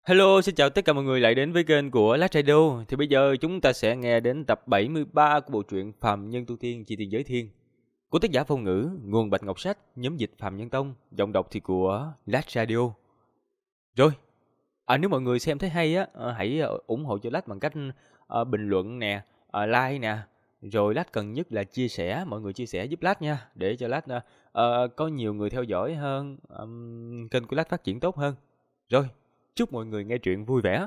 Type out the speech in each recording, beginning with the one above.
Hello, xin chào tất cả mọi người lại đến với kênh của Lát Radio. Thì bây giờ chúng ta sẽ nghe đến tập 73 của bộ truyện Phàm Nhân Tu Tiên Chi Tiền Giới Thiên của tác giả Phong Ngữ, nguồn Bạch Ngọc Sách, nhóm dịch Phàm Nhân Tông, giọng đọc thì của Lát Radio. Rồi, nếu mọi người xem thấy hay á, hãy ủng hộ cho Lát bằng cách bình luận nè, like nè, rồi Lát cần nhất là chia sẻ, mọi người chia sẻ giúp Lát nha, để cho Lát có nhiều người theo dõi hơn, kênh của Lát phát triển tốt hơn. Rồi, chúc mọi người nghe truyện vui vẻ.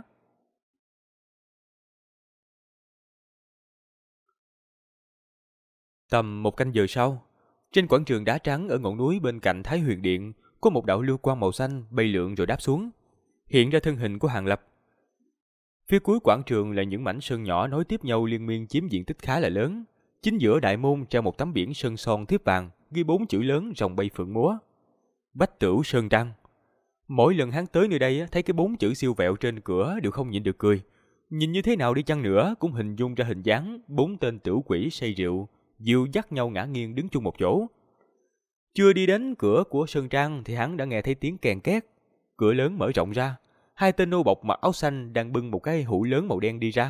Tầm một canh giờ sau, trên quảng trường đá trắng ở ngọn núi bên cạnh Thái Huyền Điện, có một đạo lưu quang màu xanh bay lượn rồi đáp xuống, hiện ra thân hình của Hàng Lập. Phía cuối quảng trường là những mảnh sơn nhỏ nối tiếp nhau liên miên chiếm diện tích khá là lớn. Chính giữa đại môn treo một tấm biển sơn son thiếp vàng, ghi 4 chữ lớn rồng bay phượng múa: Bách Tửu Sơn Trang. Mỗi lần hắn tới nơi đây thấy cái 4 chữ siêu vẹo trên cửa đều không nhịn được cười. Nhìn như thế nào đi chăng nữa cũng hình dung ra hình dáng 4 tên tử quỷ say rượu, dìu dắt nhau ngã nghiêng đứng chung một chỗ. Chưa đi đến cửa của Sơn Trang thì hắn đã nghe thấy tiếng kèn két. Cửa lớn mở rộng ra, 2 tên nô bộc mặc áo xanh đang bưng một cái hũ lớn màu đen đi ra.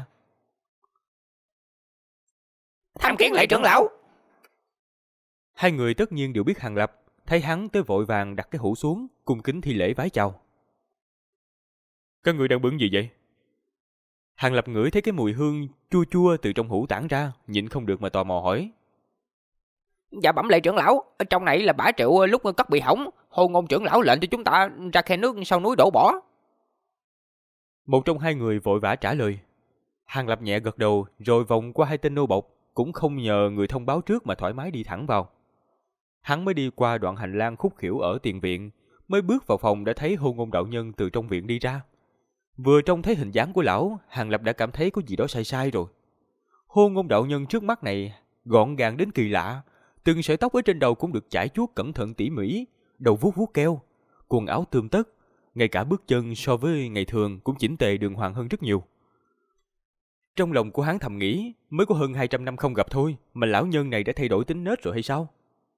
Tham kiến lễ trưởng lão. 2 người tất nhiên đều biết Hàng Lập, thấy hắn tới vội vàng đặt cái hũ xuống, cung kính thi lễ vái chào. Các người đang bưng gì vậy? Hàng Lập ngửi thấy cái mùi hương chua chua từ trong hũ tản ra, nhịn không được mà tò mò hỏi. Dạ bẩm lễ trưởng lão, ở trong này là bã rượu lúc cất bị hỏng, Hồ Ngôn trưởng lão lệnh cho chúng ta ra khe nước sau núi đổ bỏ. Một trong 2 người vội vã trả lời. Hàng Lập nhẹ gật đầu rồi vòng qua 2 tên nô bộc, cũng không nhờ người thông báo trước mà thoải mái đi thẳng vào. Hắn mới đi qua đoạn hành lang khúc khuỷu ở tiền viện, mới bước vào phòng đã thấy Hồ Ngôn đạo nhân từ trong viện đi ra. Vừa trông thấy hình dáng của lão, Hàng Lập đã cảm thấy có gì đó sai sai rồi. Hồ Ngôn đạo nhân trước mắt này gọn gàng đến kỳ lạ, từng sợi tóc ở trên đầu cũng được chải chuốt cẩn thận tỉ mỉ, đầu vuốt vuốt keo, quần áo tươm tất, ngay cả bước chân so với ngày thường cũng chỉnh tề đường hoàng hơn rất nhiều. Trong lòng của hắn thầm nghĩ, mới có hơn 200 năm không gặp thôi mà lão nhân này đã thay đổi tính nết rồi hay sao?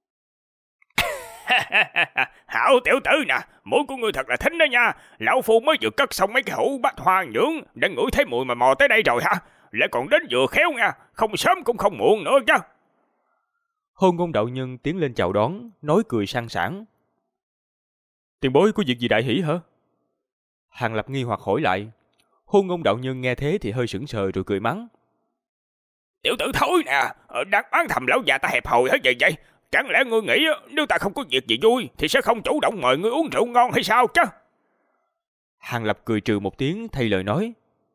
Hảo tiểu tử nè, mũi của ngươi thật là thính đó nha. Lão phu mới vừa cất xong mấy cái hũ bách hoa nhưỡng, đã ngửi thấy mùi mà mò tới đây rồi hả? Lại còn đến vừa khéo nha, không sớm cũng không muộn nữa chứ. Hôn Ngôn đạo nhân tiến lên chào đón, nói cười sang sảng. Tiền bối có việc gì đại hỷ hả? Hàng Lập nghi hoặc hỏi lại. Hôn Ngôn đạo nhân nghe thế thì hơi sững sờ rồi cười mắng. Tiểu tử thối nè, đang oán thầm lão già ta hẹp hòi hết vậy vậy? Chẳng lẽ ngươi nghĩ nếu ta không có việc gì vui thì sẽ không chủ động mời ngươi uống rượu ngon hay sao chứ? Hàng Lập cười trừ một tiếng thay lời nói.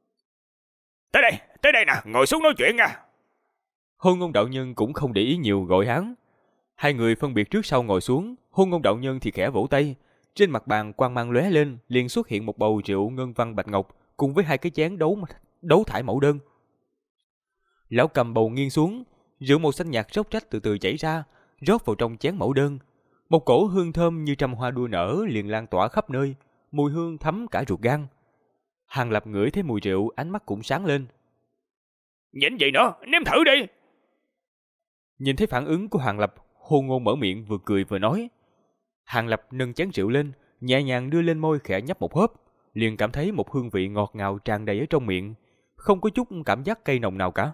Tới đây nè, ngồi xuống nói chuyện nha. Hôn Ngôn đạo nhân cũng không để ý nhiều gọi hắn. 2 người phân biệt trước sau ngồi xuống, Hôn Ngôn đạo nhân thì khẽ vỗ tay. Trên mặt bàn quang mang lóe lên, liền xuất hiện một bầu rượu ngân văn bạch ngọc cùng với 2 cái chén đấu thải mẫu đơn. Lão cầm bầu nghiêng xuống, rượu màu xanh nhạt róc rách từ từ chảy ra, rót vào trong chén mẫu đơn. Một cổ hương thơm như trăm hoa đua nở liền lan tỏa khắp nơi, mùi hương thấm cả ruột gan. Hàng Lập ngửi thấy mùi rượu, ánh mắt cũng sáng lên. Nhìn gì nữa, nếm thử đi. Nhìn thấy phản ứng của Hàng Lập, Hôn Ngôn mở miệng vừa cười vừa nói. Hàng Lập nâng chén rượu lên, nhẹ nhàng đưa lên môi khẽ nhấp một hớp, liền cảm thấy một hương vị ngọt ngào tràn đầy ở trong miệng, không có chút cảm giác cay nồng nào cả.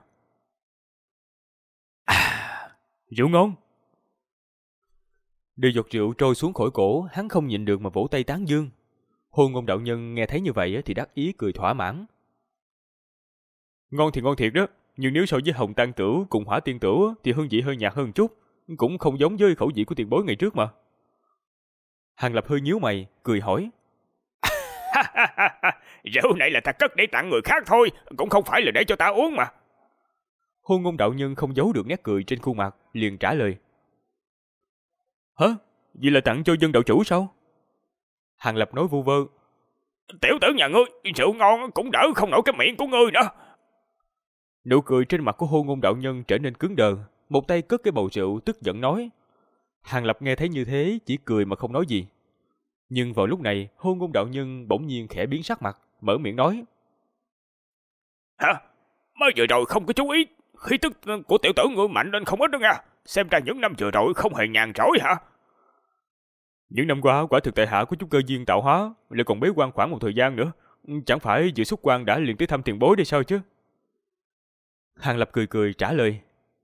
Rượu ngon. Đưa giọt rượu trôi xuống khỏi cổ, hắn không nhịn được mà vỗ tay tán dương. Hôn Ngôn đạo nhân nghe thấy như vậy thì đắc ý cười thỏa mãn. Ngon thì ngon thiệt đó, nhưng nếu so với Hồng Tăng Tửu cùng Hỏa Tiên Tửu thì hương vị hơi nhạt hơn chút, cũng không giống với khẩu vị của tiền bối ngày trước mà. Hàng Lập hơi nhíu mày, cười hỏi. Rượu này là ta cất để tặng người khác thôi, cũng không phải là để cho ta uống mà. Hôn Ngôn đạo nhân không giấu được nét cười trên khuôn mặt, liền trả lời. Hả? Vậy là tặng cho dân đạo chủ sao? Hàng Lập nói vu vơ. Tiểu tử nhà ngươi, rượu ngon cũng đỡ không nổi cái miệng của ngươi nữa. Nụ cười trên mặt của Hôn Ngôn đạo nhân trở nên cứng đờ, một tay cất cái bầu rượu tức giận nói. Hàng Lập nghe thấy như thế chỉ cười mà không nói gì. Nhưng vào lúc này Hôn Ngôn đạo nhân bỗng nhiên khẽ biến sắc mặt, mở miệng nói. Hả? Mới vừa rồi không có chú ý, khí tức của tiểu tử ngươi mạnh lên không ít đó nha. Xem ra những năm vừa rồi không hề nhàn rỗi hả? Những năm qua quả thực tại hạ của chút cơ duyên tạo hóa, lại còn bế quan khoảng một thời gian nữa, Chẳng phải vừa xuất quan đã liền tới thăm tiền bối đây sao chứ? Hàng Lập cười cười trả lời.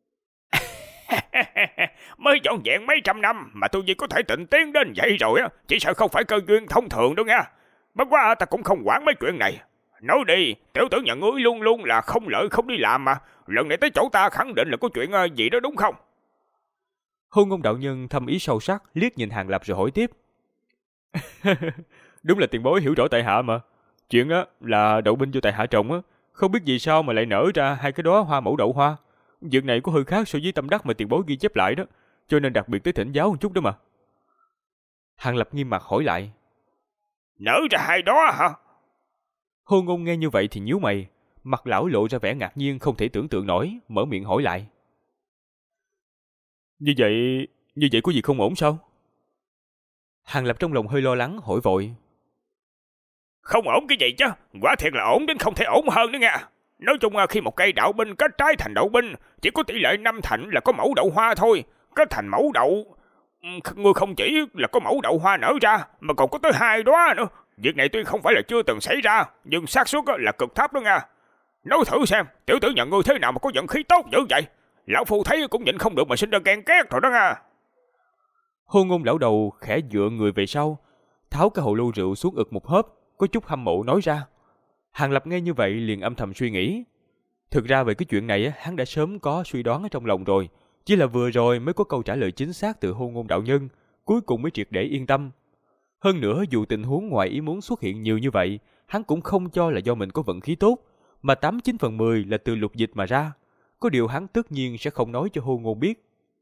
Mới dọn dẹn mấy trăm năm mà tôi gì có thể tịnh tiến đến vậy rồi á, chỉ sợ không phải cơ duyên thông thường đâu nha. Bất quá ta cũng không quản mấy chuyện này. Nói đi, tiểu tử nhà ngươi luôn luôn là không lợi không đi làm mà. Lần này tới chỗ ta khẳng định là có chuyện gì đó đúng không? Hôn Ngôn đạo nhân thâm ý sâu sắc liếc nhìn Hàng Lập rồi hỏi tiếp. Đúng là tiền bối hiểu rõ tại hạ mà. Chuyện á là đậu binh cho tại hạ trồng á, không biết vì sao mà lại nở ra hai cái đóa hoa mẫu đậu hoa. Việc này có hơi khác so với tâm đắc mà tiền bối ghi chép lại đó, cho nên đặc biệt tới thỉnh giáo một chút đó mà. Hàng Lập nghiêm mặt hỏi lại. Nở ra hai đó hả? Hôn Ngôn nghe như vậy thì nhíu mày, mặt lão lộ ra vẻ ngạc nhiên không thể tưởng tượng nổi, mở miệng hỏi lại. Như vậy có gì không ổn sao? Hàng Lập trong lòng hơi lo lắng hỏi vội. Không ổn cái gì chứ, quả thiệt là ổn đến không thể ổn hơn nữa nha. Nói chung khi một cây đậu binh kết trái thành đậu binh, chỉ có tỷ lệ 5 thành là có mẫu đậu hoa thôi. Kết thành mẫu đậu, ngươi không chỉ là có mẫu đậu hoa nở ra, mà còn có tới 2 đóa nữa. Việc này tuy không phải là chưa từng xảy ra, nhưng xác suất là cực thấp đó nha. Nói thử xem, tiểu tử nhà ngươi thế nào mà có vận khí tốt dữ vậy? Lão phu thấy cũng nhịn không được mà sinh ra ghen ghét rồi đó nha. Hôn Ngôn lão đầu khẽ dựa người về sau, tháo cái hồ lô rượu xuống ực một hớp, có chút hâm mộ nói ra. Hàng Lập nghe như vậy liền âm thầm suy nghĩ. Thực ra về cái chuyện này hắn đã sớm có suy đoán ở trong lòng rồi, chỉ là vừa rồi mới có câu trả lời chính xác từ Hôn Ngôn đạo nhân, cuối cùng mới triệt để yên tâm. Hơn nữa dù tình huống ngoài ý muốn xuất hiện nhiều như vậy, hắn cũng không cho là do mình có vận khí tốt, mà 89/10 là từ lục dịch mà ra. Có điều hắn tất nhiên sẽ không nói cho Hôn Ngôn biết.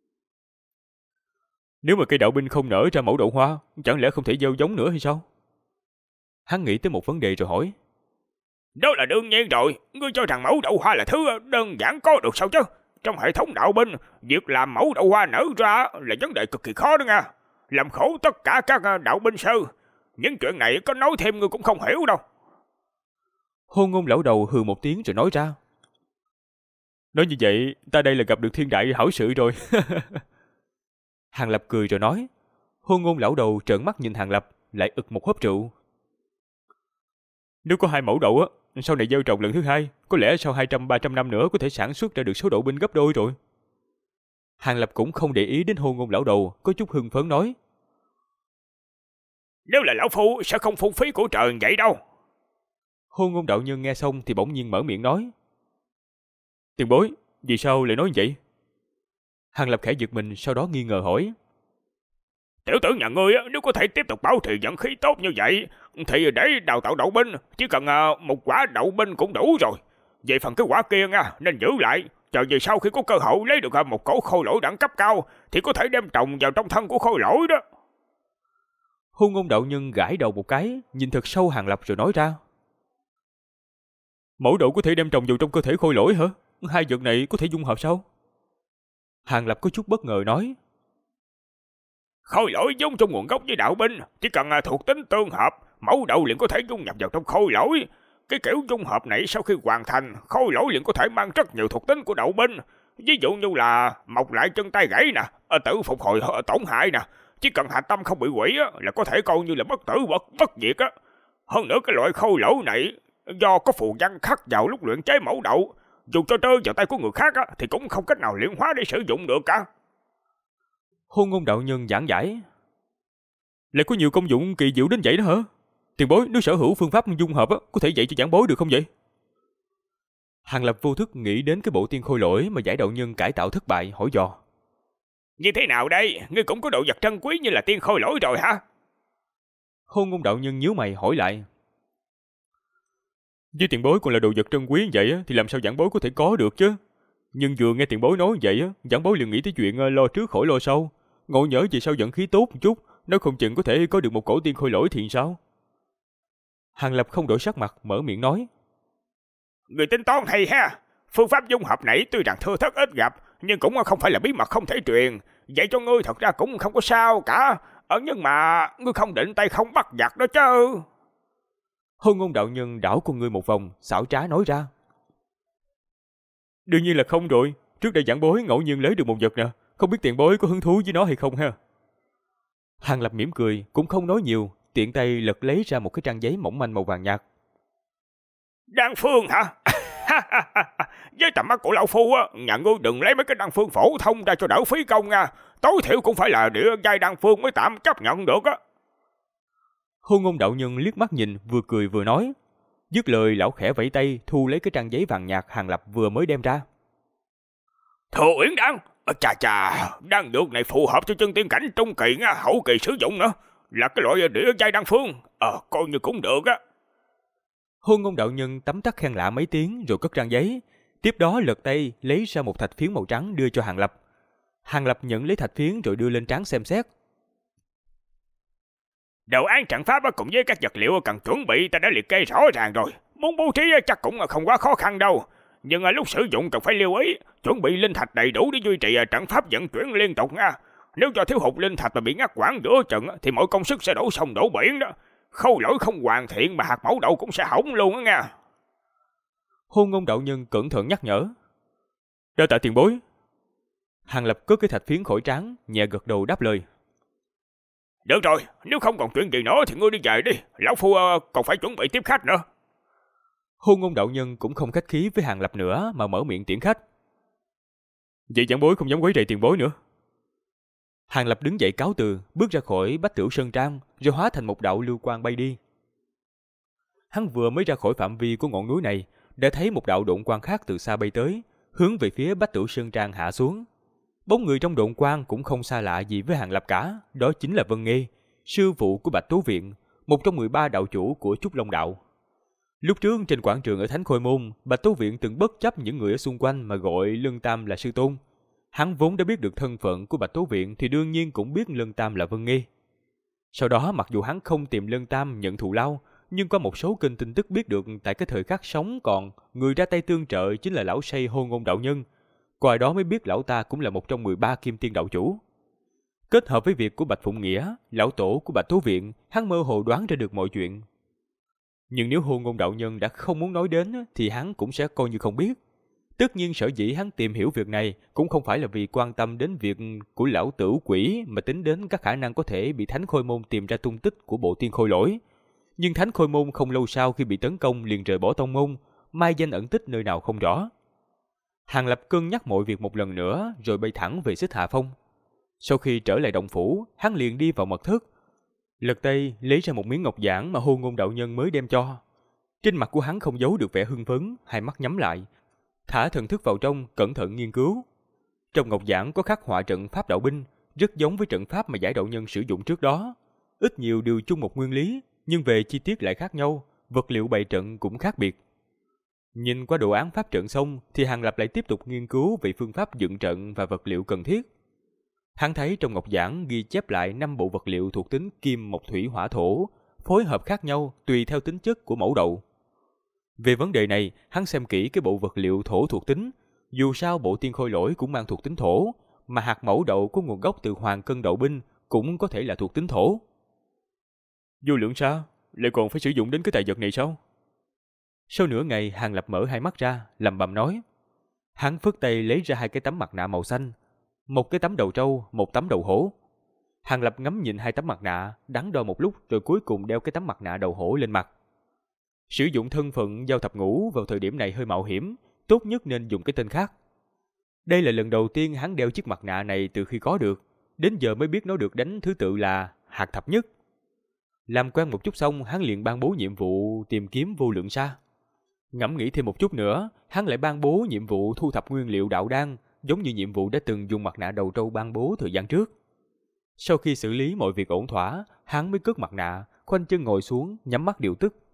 Nếu mà cây đạo binh không nở ra mẫu đậu hoa, chẳng lẽ không thể gieo giống nữa hay sao? Hắn nghĩ tới một vấn đề rồi hỏi. Đó là đương nhiên rồi, ngươi cho rằng mẫu đậu hoa là thứ đơn giản có được sao chứ? Trong hệ thống đạo binh, việc làm mẫu đậu hoa nở ra là vấn đề cực kỳ khó đó nha. Làm khổ tất cả các đạo binh sư. Những chuyện này có nói thêm ngươi cũng không hiểu đâu. Hôn Ngôn lão đầu hừ một tiếng rồi nói ra. Nói như vậy, ta đây là gặp được thiên đại hảo sự rồi. Hàng Lập cười rồi nói. Hôn Ngôn lão đầu trợn mắt nhìn Hàng Lập, lại ực một hớp rượu. Nếu có 2 mẫu đậu á, sau này gieo trồng lần thứ 2, có lẽ sau 200-300 năm nữa có thể sản xuất ra được số đậu binh gấp đôi rồi. Hàng Lập cũng không để ý đến Hôn Ngôn lão đầu, có chút hưng phấn nói. Nếu là lão phu sẽ không phung phí của trời vậy đâu. Hôn Ngôn đạo nhân nghe xong thì bỗng nhiên mở miệng nói. Tiền bối, vì sao lại nói vậy? Hàng Lập khẽ giật mình, sau đó nghi ngờ hỏi. Tiểu tử nhà ngươi nếu có thể tiếp tục bảo trì vận khí tốt như vậy, thì để đào tạo đậu binh, chỉ cần một quả đậu binh cũng đủ rồi. Về phần cái quả kia nha, nên giữ lại, chờ về sau khi có cơ hội lấy được một cổ khôi lỗi đẳng cấp cao, thì có thể đem trồng vào trong thân của khôi lỗi đó. Hôn Ngôn đạo nhân gãi đầu một cái, nhìn thật sâu Hàng Lập rồi nói ra. Mẫu đậu có thể đem trồng vào trong cơ thể khôi lỗi hả? 2 vật này có thể dung hợp sao? Hàng Lập có chút bất ngờ nói. Khôi lỗi giống trong nguồn gốc với đạo binh, chỉ cần thuộc tính tương hợp, mẫu đậu liền có thể dung nhập vào trong khôi lỗi. Cái kiểu dung hợp này sau khi hoàn thành, khôi lỗi liền có thể mang rất nhiều thuộc tính của đậu binh. Ví dụ như là mọc lại chân tay gãy nè, tự phục hồi tổn hại nè. Chỉ cần hạch tâm không bị hủy là có thể coi như là bất tử bất diệt á. Hơn nữa cái loại khôi lỗi này do có phù văn khắc vào lúc luyện chế mẫu đậu, dù cho rơi vào tay của người khác thì cũng không cách nào luyện hóa để sử dụng được cả. Hôn Ngôn đạo nhân giảng giải. Lại có nhiều công dụng kỳ diệu đến vậy đó hả? Tiền bối nếu sở hữu phương pháp dung hợp có thể dạy cho giảng bối được không vậy? Hàng Lập vô thức nghĩ đến cái bộ tiên khôi lỗi mà giải đạo nhân cải tạo thất bại, hỏi dò. Như thế nào đây? Ngươi cũng có đồ vật trân quý như là tiên khôi lỗi rồi hả? Hôn Ngôn đạo nhân nhíu mày hỏi lại. Với tiền bối còn là đồ vật trân quý vậy thì làm sao giảng bối có thể có được chứ? Nhưng vừa nghe tiền bối nói vậy giảng bối liền nghĩ tới chuyện lo trước khỏi lo sau. Ngộ nhỡ vì sao vận khí tốt một chút, nó không chừng có thể có được một cổ tiên khôi lỗi thì sao? Hàng Lập không đổi sắc mặt, mở miệng nói. Người tính toán hay ha. Phương pháp dung hợp này tuy rằng thưa thất ít gặp, nhưng cũng không phải là bí mật không thể truyền. Vậy cho ngươi thật ra cũng không có sao cả. Nhưng mà ngươi không định tay không bắt giặc đó chứ. Hôn Ngôn đạo nhân đảo con ngươi một vòng, xảo trá nói ra. Đương nhiên là không rồi. Trước đây giảng bối ngẫu nhiên lấy được một vật nè, không biết tiền bối có hứng thú với nó hay không ha? Hàng Lập mỉm cười, cũng không nói nhiều, tiện tay lật lấy ra một cái trang giấy mỏng manh màu vàng nhạt. Đan phương hả? Với tầm mắt của lão phu á, nhà ngươi đừng lấy mấy cái đan phương phổ thông ra cho đỡ phí công nha. Tối thiểu cũng phải là địa giai đan phương mới tạm chấp nhận được á. Hôn Ngôn đạo nhân liếc mắt nhìn, vừa cười vừa nói. Dứt lời, lão khẽ vẫy tay thu lấy cái trang giấy vàng nhạt Hàng Lập vừa mới đem ra. Thừa Uyển đan, chà chà, đan dược này phù hợp cho chân tiên cảnh trung kỳ nha, hậu kỳ sử dụng nữa, là cái loại địa giai đan phương, coi như cũng được á. Hôn Ngôn đạo nhân tấm tắc khen lạ mấy tiếng rồi cất trang giấy, tiếp đó lật tay lấy ra một thạch phiến màu trắng đưa cho Hàng Lập. Hàng Lập nhận lấy thạch phiến rồi đưa lên trán xem xét. Đồ án trận pháp cùng với các vật liệu cần chuẩn bị ta đã liệt kê rõ ràng rồi, muốn bố trí chắc cũng không quá khó khăn đâu. Nhưng lúc sử dụng cần phải lưu ý, chuẩn bị linh thạch đầy đủ để duy trì trận pháp vận chuyển liên tục nha. Nếu cho thiếu hụt linh thạch mà bị ngắt quãng giữa trận thì mọi công sức sẽ đổ sông đổ biển đó. Khâu lỗi không hoàn thiện mà hạt mẫu đậu cũng sẽ hỏng luôn đó nha. Hôn Ngôn đạo nhân cẩn thận nhắc nhở. Đa tạ tiền bối. Hàng Lập cất cái thạch phiến khỏi trán, nhẹ gật đầu đáp lời. Được rồi, nếu không còn chuyện gì nữa thì ngươi đi về đi, lão phu còn phải chuẩn bị tiếp khách nữa. Hôn Ngôn đạo nhân cũng không khách khí với Hàng Lập nữa mà mở miệng tiễn khách. Vậy giảng bối không dám quấy rầy tiền bối nữa. Hàng Lập đứng dậy cáo từ, bước ra khỏi Bách Tửu Sơn Trang, rồi hóa thành một đạo lưu quang bay đi. Hắn vừa mới ra khỏi phạm vi của ngọn núi này, đã thấy một đạo độn quang khác từ xa bay tới, hướng về phía Bách Tửu Sơn Trang hạ xuống. Bóng người trong độn quang cũng không xa lạ gì với Hàng Lập cả, đó chính là Vân Nghê, sư phụ của Bạch Tố Viện, một trong 13 đạo chủ của Trúc Long Đạo. Lúc trước trên quảng trường ở Thánh Khôi Môn, Bạch Tố Viện từng bất chấp những người ở xung quanh mà gọi Lân Tam là sư tôn. Hắn vốn đã biết được thân phận của Bạch Tố Viện thì đương nhiên cũng biết Lân Tam là Vân Nghê. Sau đó mặc dù hắn không tìm Lân Tam nhận thù lao, nhưng có một số kênh tin tức biết được tại cái thời khắc sống còn, người ra tay tương trợ chính là lão say Hôn Ngôn đạo nhân. Qua đó mới biết lão ta cũng là một trong 13 kim tiên đạo chủ. Kết hợp với việc của Bạch Phụng Nghĩa, lão tổ của Bạch Tố Viện, hắn mơ hồ đoán ra được mọi chuyện. Nhưng nếu Hôn Ngôn đạo nhân đã không muốn nói đến thì hắn cũng sẽ coi như không biết. Tất nhiên sở dĩ hắn tìm hiểu việc này cũng không phải là vì quan tâm đến việc của lão tử quỷ mà tính đến các khả năng có thể bị Thánh Khôi Môn tìm ra tung tích của bộ tiên khôi lỗi. Nhưng Thánh Khôi Môn không lâu sau khi bị tấn công liền rời bỏ tông môn, mai danh ẩn tích nơi nào không rõ. Hàng Lập cân nhắc mọi việc một lần nữa rồi bay thẳng về Xích Hà Phong. Sau khi trở lại động phủ, hắn liền đi vào mật thất, lật tay lấy ra một miếng ngọc giản mà Hôn Ngôn đạo nhân mới đem cho. Trên mặt của hắn không giấu được vẻ hưng phấn, hai mắt nhắm lại, thả thần thức vào trong, cẩn thận nghiên cứu. Trong ngọc giản có khắc họa trận pháp đạo binh, rất giống với trận pháp mà giải đạo nhân sử dụng trước đó. Ít nhiều đều chung một nguyên lý, nhưng về chi tiết lại khác nhau, vật liệu bày trận cũng khác biệt. Nhìn qua đồ án pháp trận xong thì Hàng Lập lại tiếp tục nghiên cứu về phương pháp dựng trận và vật liệu cần thiết. Hắn thấy trong ngọc giản ghi chép lại 5 bộ vật liệu thuộc tính kim, mộc, thủy, hỏa, thổ, phối hợp khác nhau tùy theo tính chất của mẫu đậu. Về vấn đề này, hắn xem kỹ cái bộ vật liệu thổ thuộc tính, dù sao bộ tiên khôi lỗi cũng mang thuộc tính thổ, mà hạt mẫu đậu có nguồn gốc từ hoàng cân đậu binh cũng có thể là thuộc tính thổ. Vô lượng sao? Lại còn phải sử dụng đến cái tài vật này sao? Sau nửa ngày, Hàng Lập mở hai mắt ra, lẩm bẩm nói. Hắn phất tay lấy ra 2 cái tấm mặt nạ màu xanh, một cái tấm đầu trâu, một tấm đầu hổ. Hàng Lập ngắm nhìn 2 tấm mặt nạ, đắn đo một lúc rồi cuối cùng đeo cái tấm mặt nạ đầu hổ lên mặt. Sử dụng thân phận Giao Thập Ngũ vào thời điểm này hơi mạo hiểm, tốt nhất nên dùng cái tên khác. Đây là lần đầu tiên hắn đeo chiếc mặt nạ này từ khi có được, đến giờ mới biết nó được đánh thứ tự là Hạt Thập Nhất. Làm quen một chút xong, hắn liền ban bố nhiệm vụ tìm kiếm Vô Lượng Sa. Ngẫm nghĩ thêm một chút nữa, hắn lại ban bố nhiệm vụ thu thập nguyên liệu đạo đan, giống như nhiệm vụ đã từng dùng mặt nạ đầu trâu ban bố thời gian trước. Sau khi xử lý mọi việc ổn thỏa, hắn mới cất mặt nạ, khoanh chân ngồi xuống, nhắm mắt điều tức.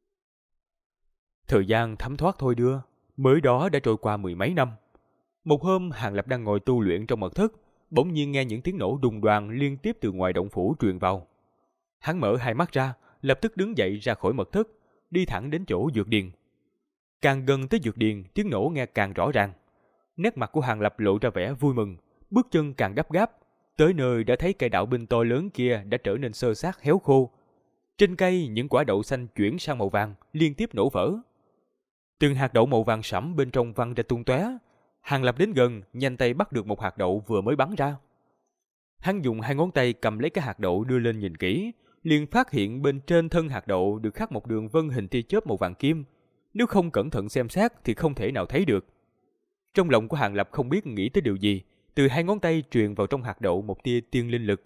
Thời gian thấm thoát thôi đưa, mới đó đã trôi qua 10 mấy năm. Một hôm, Hàng Lập đang ngồi tu luyện trong mật thất, bỗng nhiên nghe những tiếng nổ đùng đoàng liên tiếp từ ngoài động phủ truyền vào. Hắn mở hai mắt ra, lập tức đứng dậy ra khỏi mật thất, đi thẳng đến chỗ dược điền. Càng gần tới dược điền, tiếng nổ nghe càng rõ ràng. Nét mặt của Hàng Lập lộ ra vẻ vui mừng, bước chân càng gấp gáp. Tới nơi đã thấy cây đạo binh to lớn kia đã trở nên xơ xác héo khô. Trên cây, những quả đậu xanh chuyển sang màu vàng, liên tiếp nổ vỡ. Từng hạt đậu màu vàng sẫm bên trong văng ra tung tóe. Hàng Lập đến gần, nhanh tay bắt được một hạt đậu vừa mới bắn ra. Hắn dùng 2 ngón tay cầm lấy cái hạt đậu đưa lên nhìn kỹ, liền phát hiện bên trên thân hạt đậu được khắc một đường vân hình tia chớp màu vàng kim. Nếu không cẩn thận xem xét thì không thể nào thấy được. Trong lòng của Hàng Lập không biết nghĩ tới điều gì, từ hai ngón tay truyền vào trong hạt đậu một tia tiên linh lực.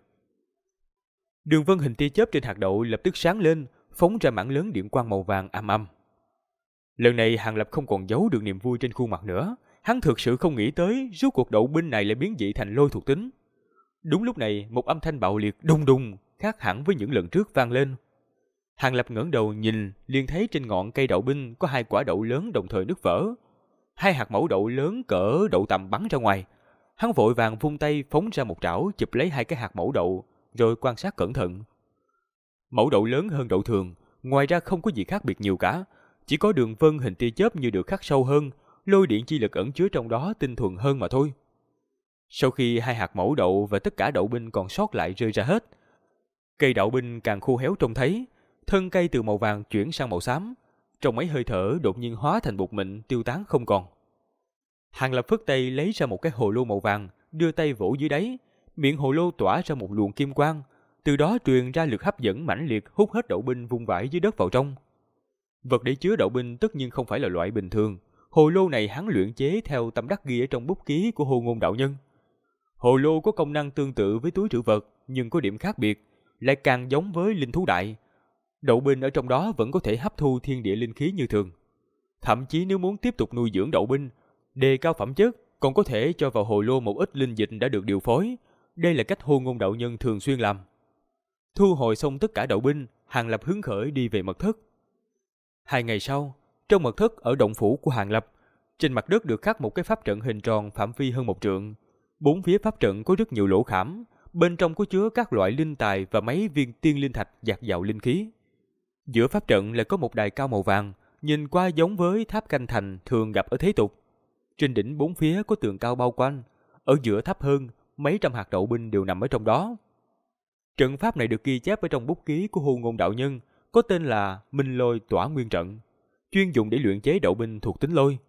Đường vân hình tia chớp trên hạt đậu lập tức sáng lên, phóng ra mảng lớn điện quang màu vàng âm âm. Lần này Hàng Lập không còn giấu được niềm vui trên khuôn mặt nữa, hắn thực sự không nghĩ tới rốt cuộc đậu binh này lại biến dị thành lôi thuộc tính. Đúng lúc này, một âm thanh bạo liệt đùng đùng khác hẳn với những lần trước vang lên. Hàng Lập ngẩng đầu nhìn, liền thấy trên ngọn cây đậu binh có hai quả đậu lớn đồng thời nứt vỡ. Hai hạt mẫu đậu lớn cỡ đậu tầm bắn ra ngoài. Hắn vội vàng vung tay phóng ra một trảo chụp lấy hai cái hạt mẫu đậu, rồi quan sát cẩn thận. Mẫu đậu lớn hơn đậu thường, ngoài ra không có gì khác biệt nhiều cả, chỉ có đường vân hình tia chớp như được khắc sâu hơn, lôi điện chi lực ẩn chứa trong đó tinh thuần hơn mà thôi. Sau khi hai hạt mẫu đậu và tất cả đậu binh còn sót lại rơi ra hết, cây đậu binh càng khô héo trông thấy, thân cây từ màu vàng chuyển sang màu xám, trong mấy hơi thở đột nhiên hóa thành bột mịn tiêu tán không còn. Hàng Lập phất tay lấy ra một cái hồ lô màu vàng, đưa tay vỗ dưới đáy, miệng hồ lô tỏa ra một luồng kim quang, từ đó truyền ra lực hấp dẫn mãnh liệt hút hết đậu binh vung vãi dưới đất vào trong. Vật để chứa đậu binh tất nhiên không phải là loại bình thường, hồ lô này hắn luyện chế theo tâm đắc ghi ở trong bút ký của Hồ Ngôn đạo nhân. Hồ lô có công năng tương tự với túi trữ vật, nhưng có điểm khác biệt, lại càng giống với linh thú đại. Đậu binh ở trong đó vẫn có thể hấp thu thiên địa linh khí như thường. Thậm chí nếu muốn tiếp tục nuôi dưỡng đậu binh, đề cao phẩm chất, còn có thể cho vào hồ lô một ít linh dịch đã được điều phối. Đây là cách Hồ Ngôn đạo nhân thường xuyên làm. Thu hồi xong tất cả đậu binh, Hàng Lập hứng khởi đi về mật thất. 2 ngày sau, trong mật thất ở động phủ của Hàng Lập, trên mặt đất được khắc một cái pháp trận hình tròn phạm vi hơn 1 trượng. 4 phía pháp trận có rất nhiều lỗ khảm, bên trong có chứa các loại linh tài và mấy viên tiên linh thạch dạt dào linh khí. Giữa pháp trận lại có một đài cao màu vàng, nhìn qua giống với tháp canh thành thường gặp ở thế tục. Trên đỉnh 4 phía có tường cao bao quanh, ở giữa thấp hơn, mấy trăm hạt đậu binh đều nằm ở trong đó. Trận pháp này được ghi chép ở trong bút ký của Hồ Ngôn đạo nhân, có tên là Minh Lôi Tỏa Nguyên Trận, chuyên dụng để luyện chế đậu binh thuộc tính lôi.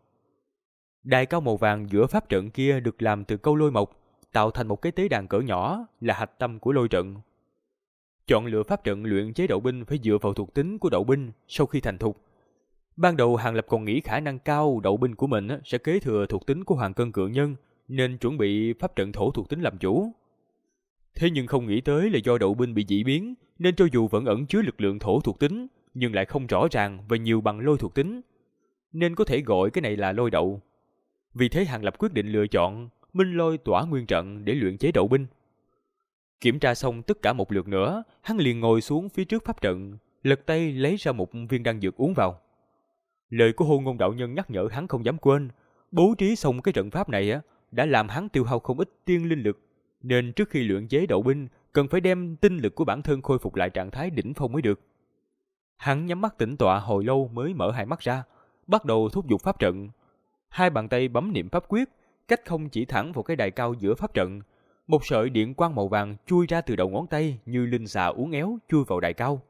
Đài cao màu vàng giữa pháp trận kia được làm từ câu lôi mộc, tạo thành một cái tế đàn cỡ nhỏ là hạch tâm của lôi trận. Chọn lựa pháp trận luyện chế đậu binh phải dựa vào thuộc tính của đậu binh sau khi thành thục. Ban đầu Hàng Lập còn nghĩ khả năng cao đậu binh của mình sẽ kế thừa thuộc tính của Hoàng Cân Cự Nhân, nên chuẩn bị pháp trận thổ thuộc tính làm chủ. Thế nhưng không nghĩ tới là do đậu binh bị dị biến, nên cho dù vẫn ẩn chứa lực lượng thổ thuộc tính, nhưng lại không rõ ràng và nhiều bằng lôi thuộc tính, nên có thể gọi cái này là lôi đậu. Vì thế Hàng Lập quyết định lựa chọn Minh Lôi Tỏa Nguyên Trận để luyện chế đậu binh. Kiểm tra xong tất cả một lượt nữa, hắn liền ngồi xuống phía trước pháp trận, lật tay lấy ra một viên đan dược uống vào. Lời của Hồ Ngôn đạo nhân nhắc nhở hắn không dám quên, bố trí xong cái trận pháp này đã làm hắn tiêu hao không ít tiên linh lực, nên trước khi luyện chế đậu binh cần phải đem tinh lực của bản thân khôi phục lại trạng thái đỉnh phong mới được. Hắn nhắm mắt tĩnh tọa hồi lâu mới mở hai mắt ra, bắt đầu thúc giục pháp trận. Hai bàn tay bấm niệm pháp quyết, cách không chỉ thẳng vào cái đài cao giữa pháp trận. Một sợi điện quang màu vàng chui ra từ đầu ngón tay như linh xà uốn éo chui vào đài cao.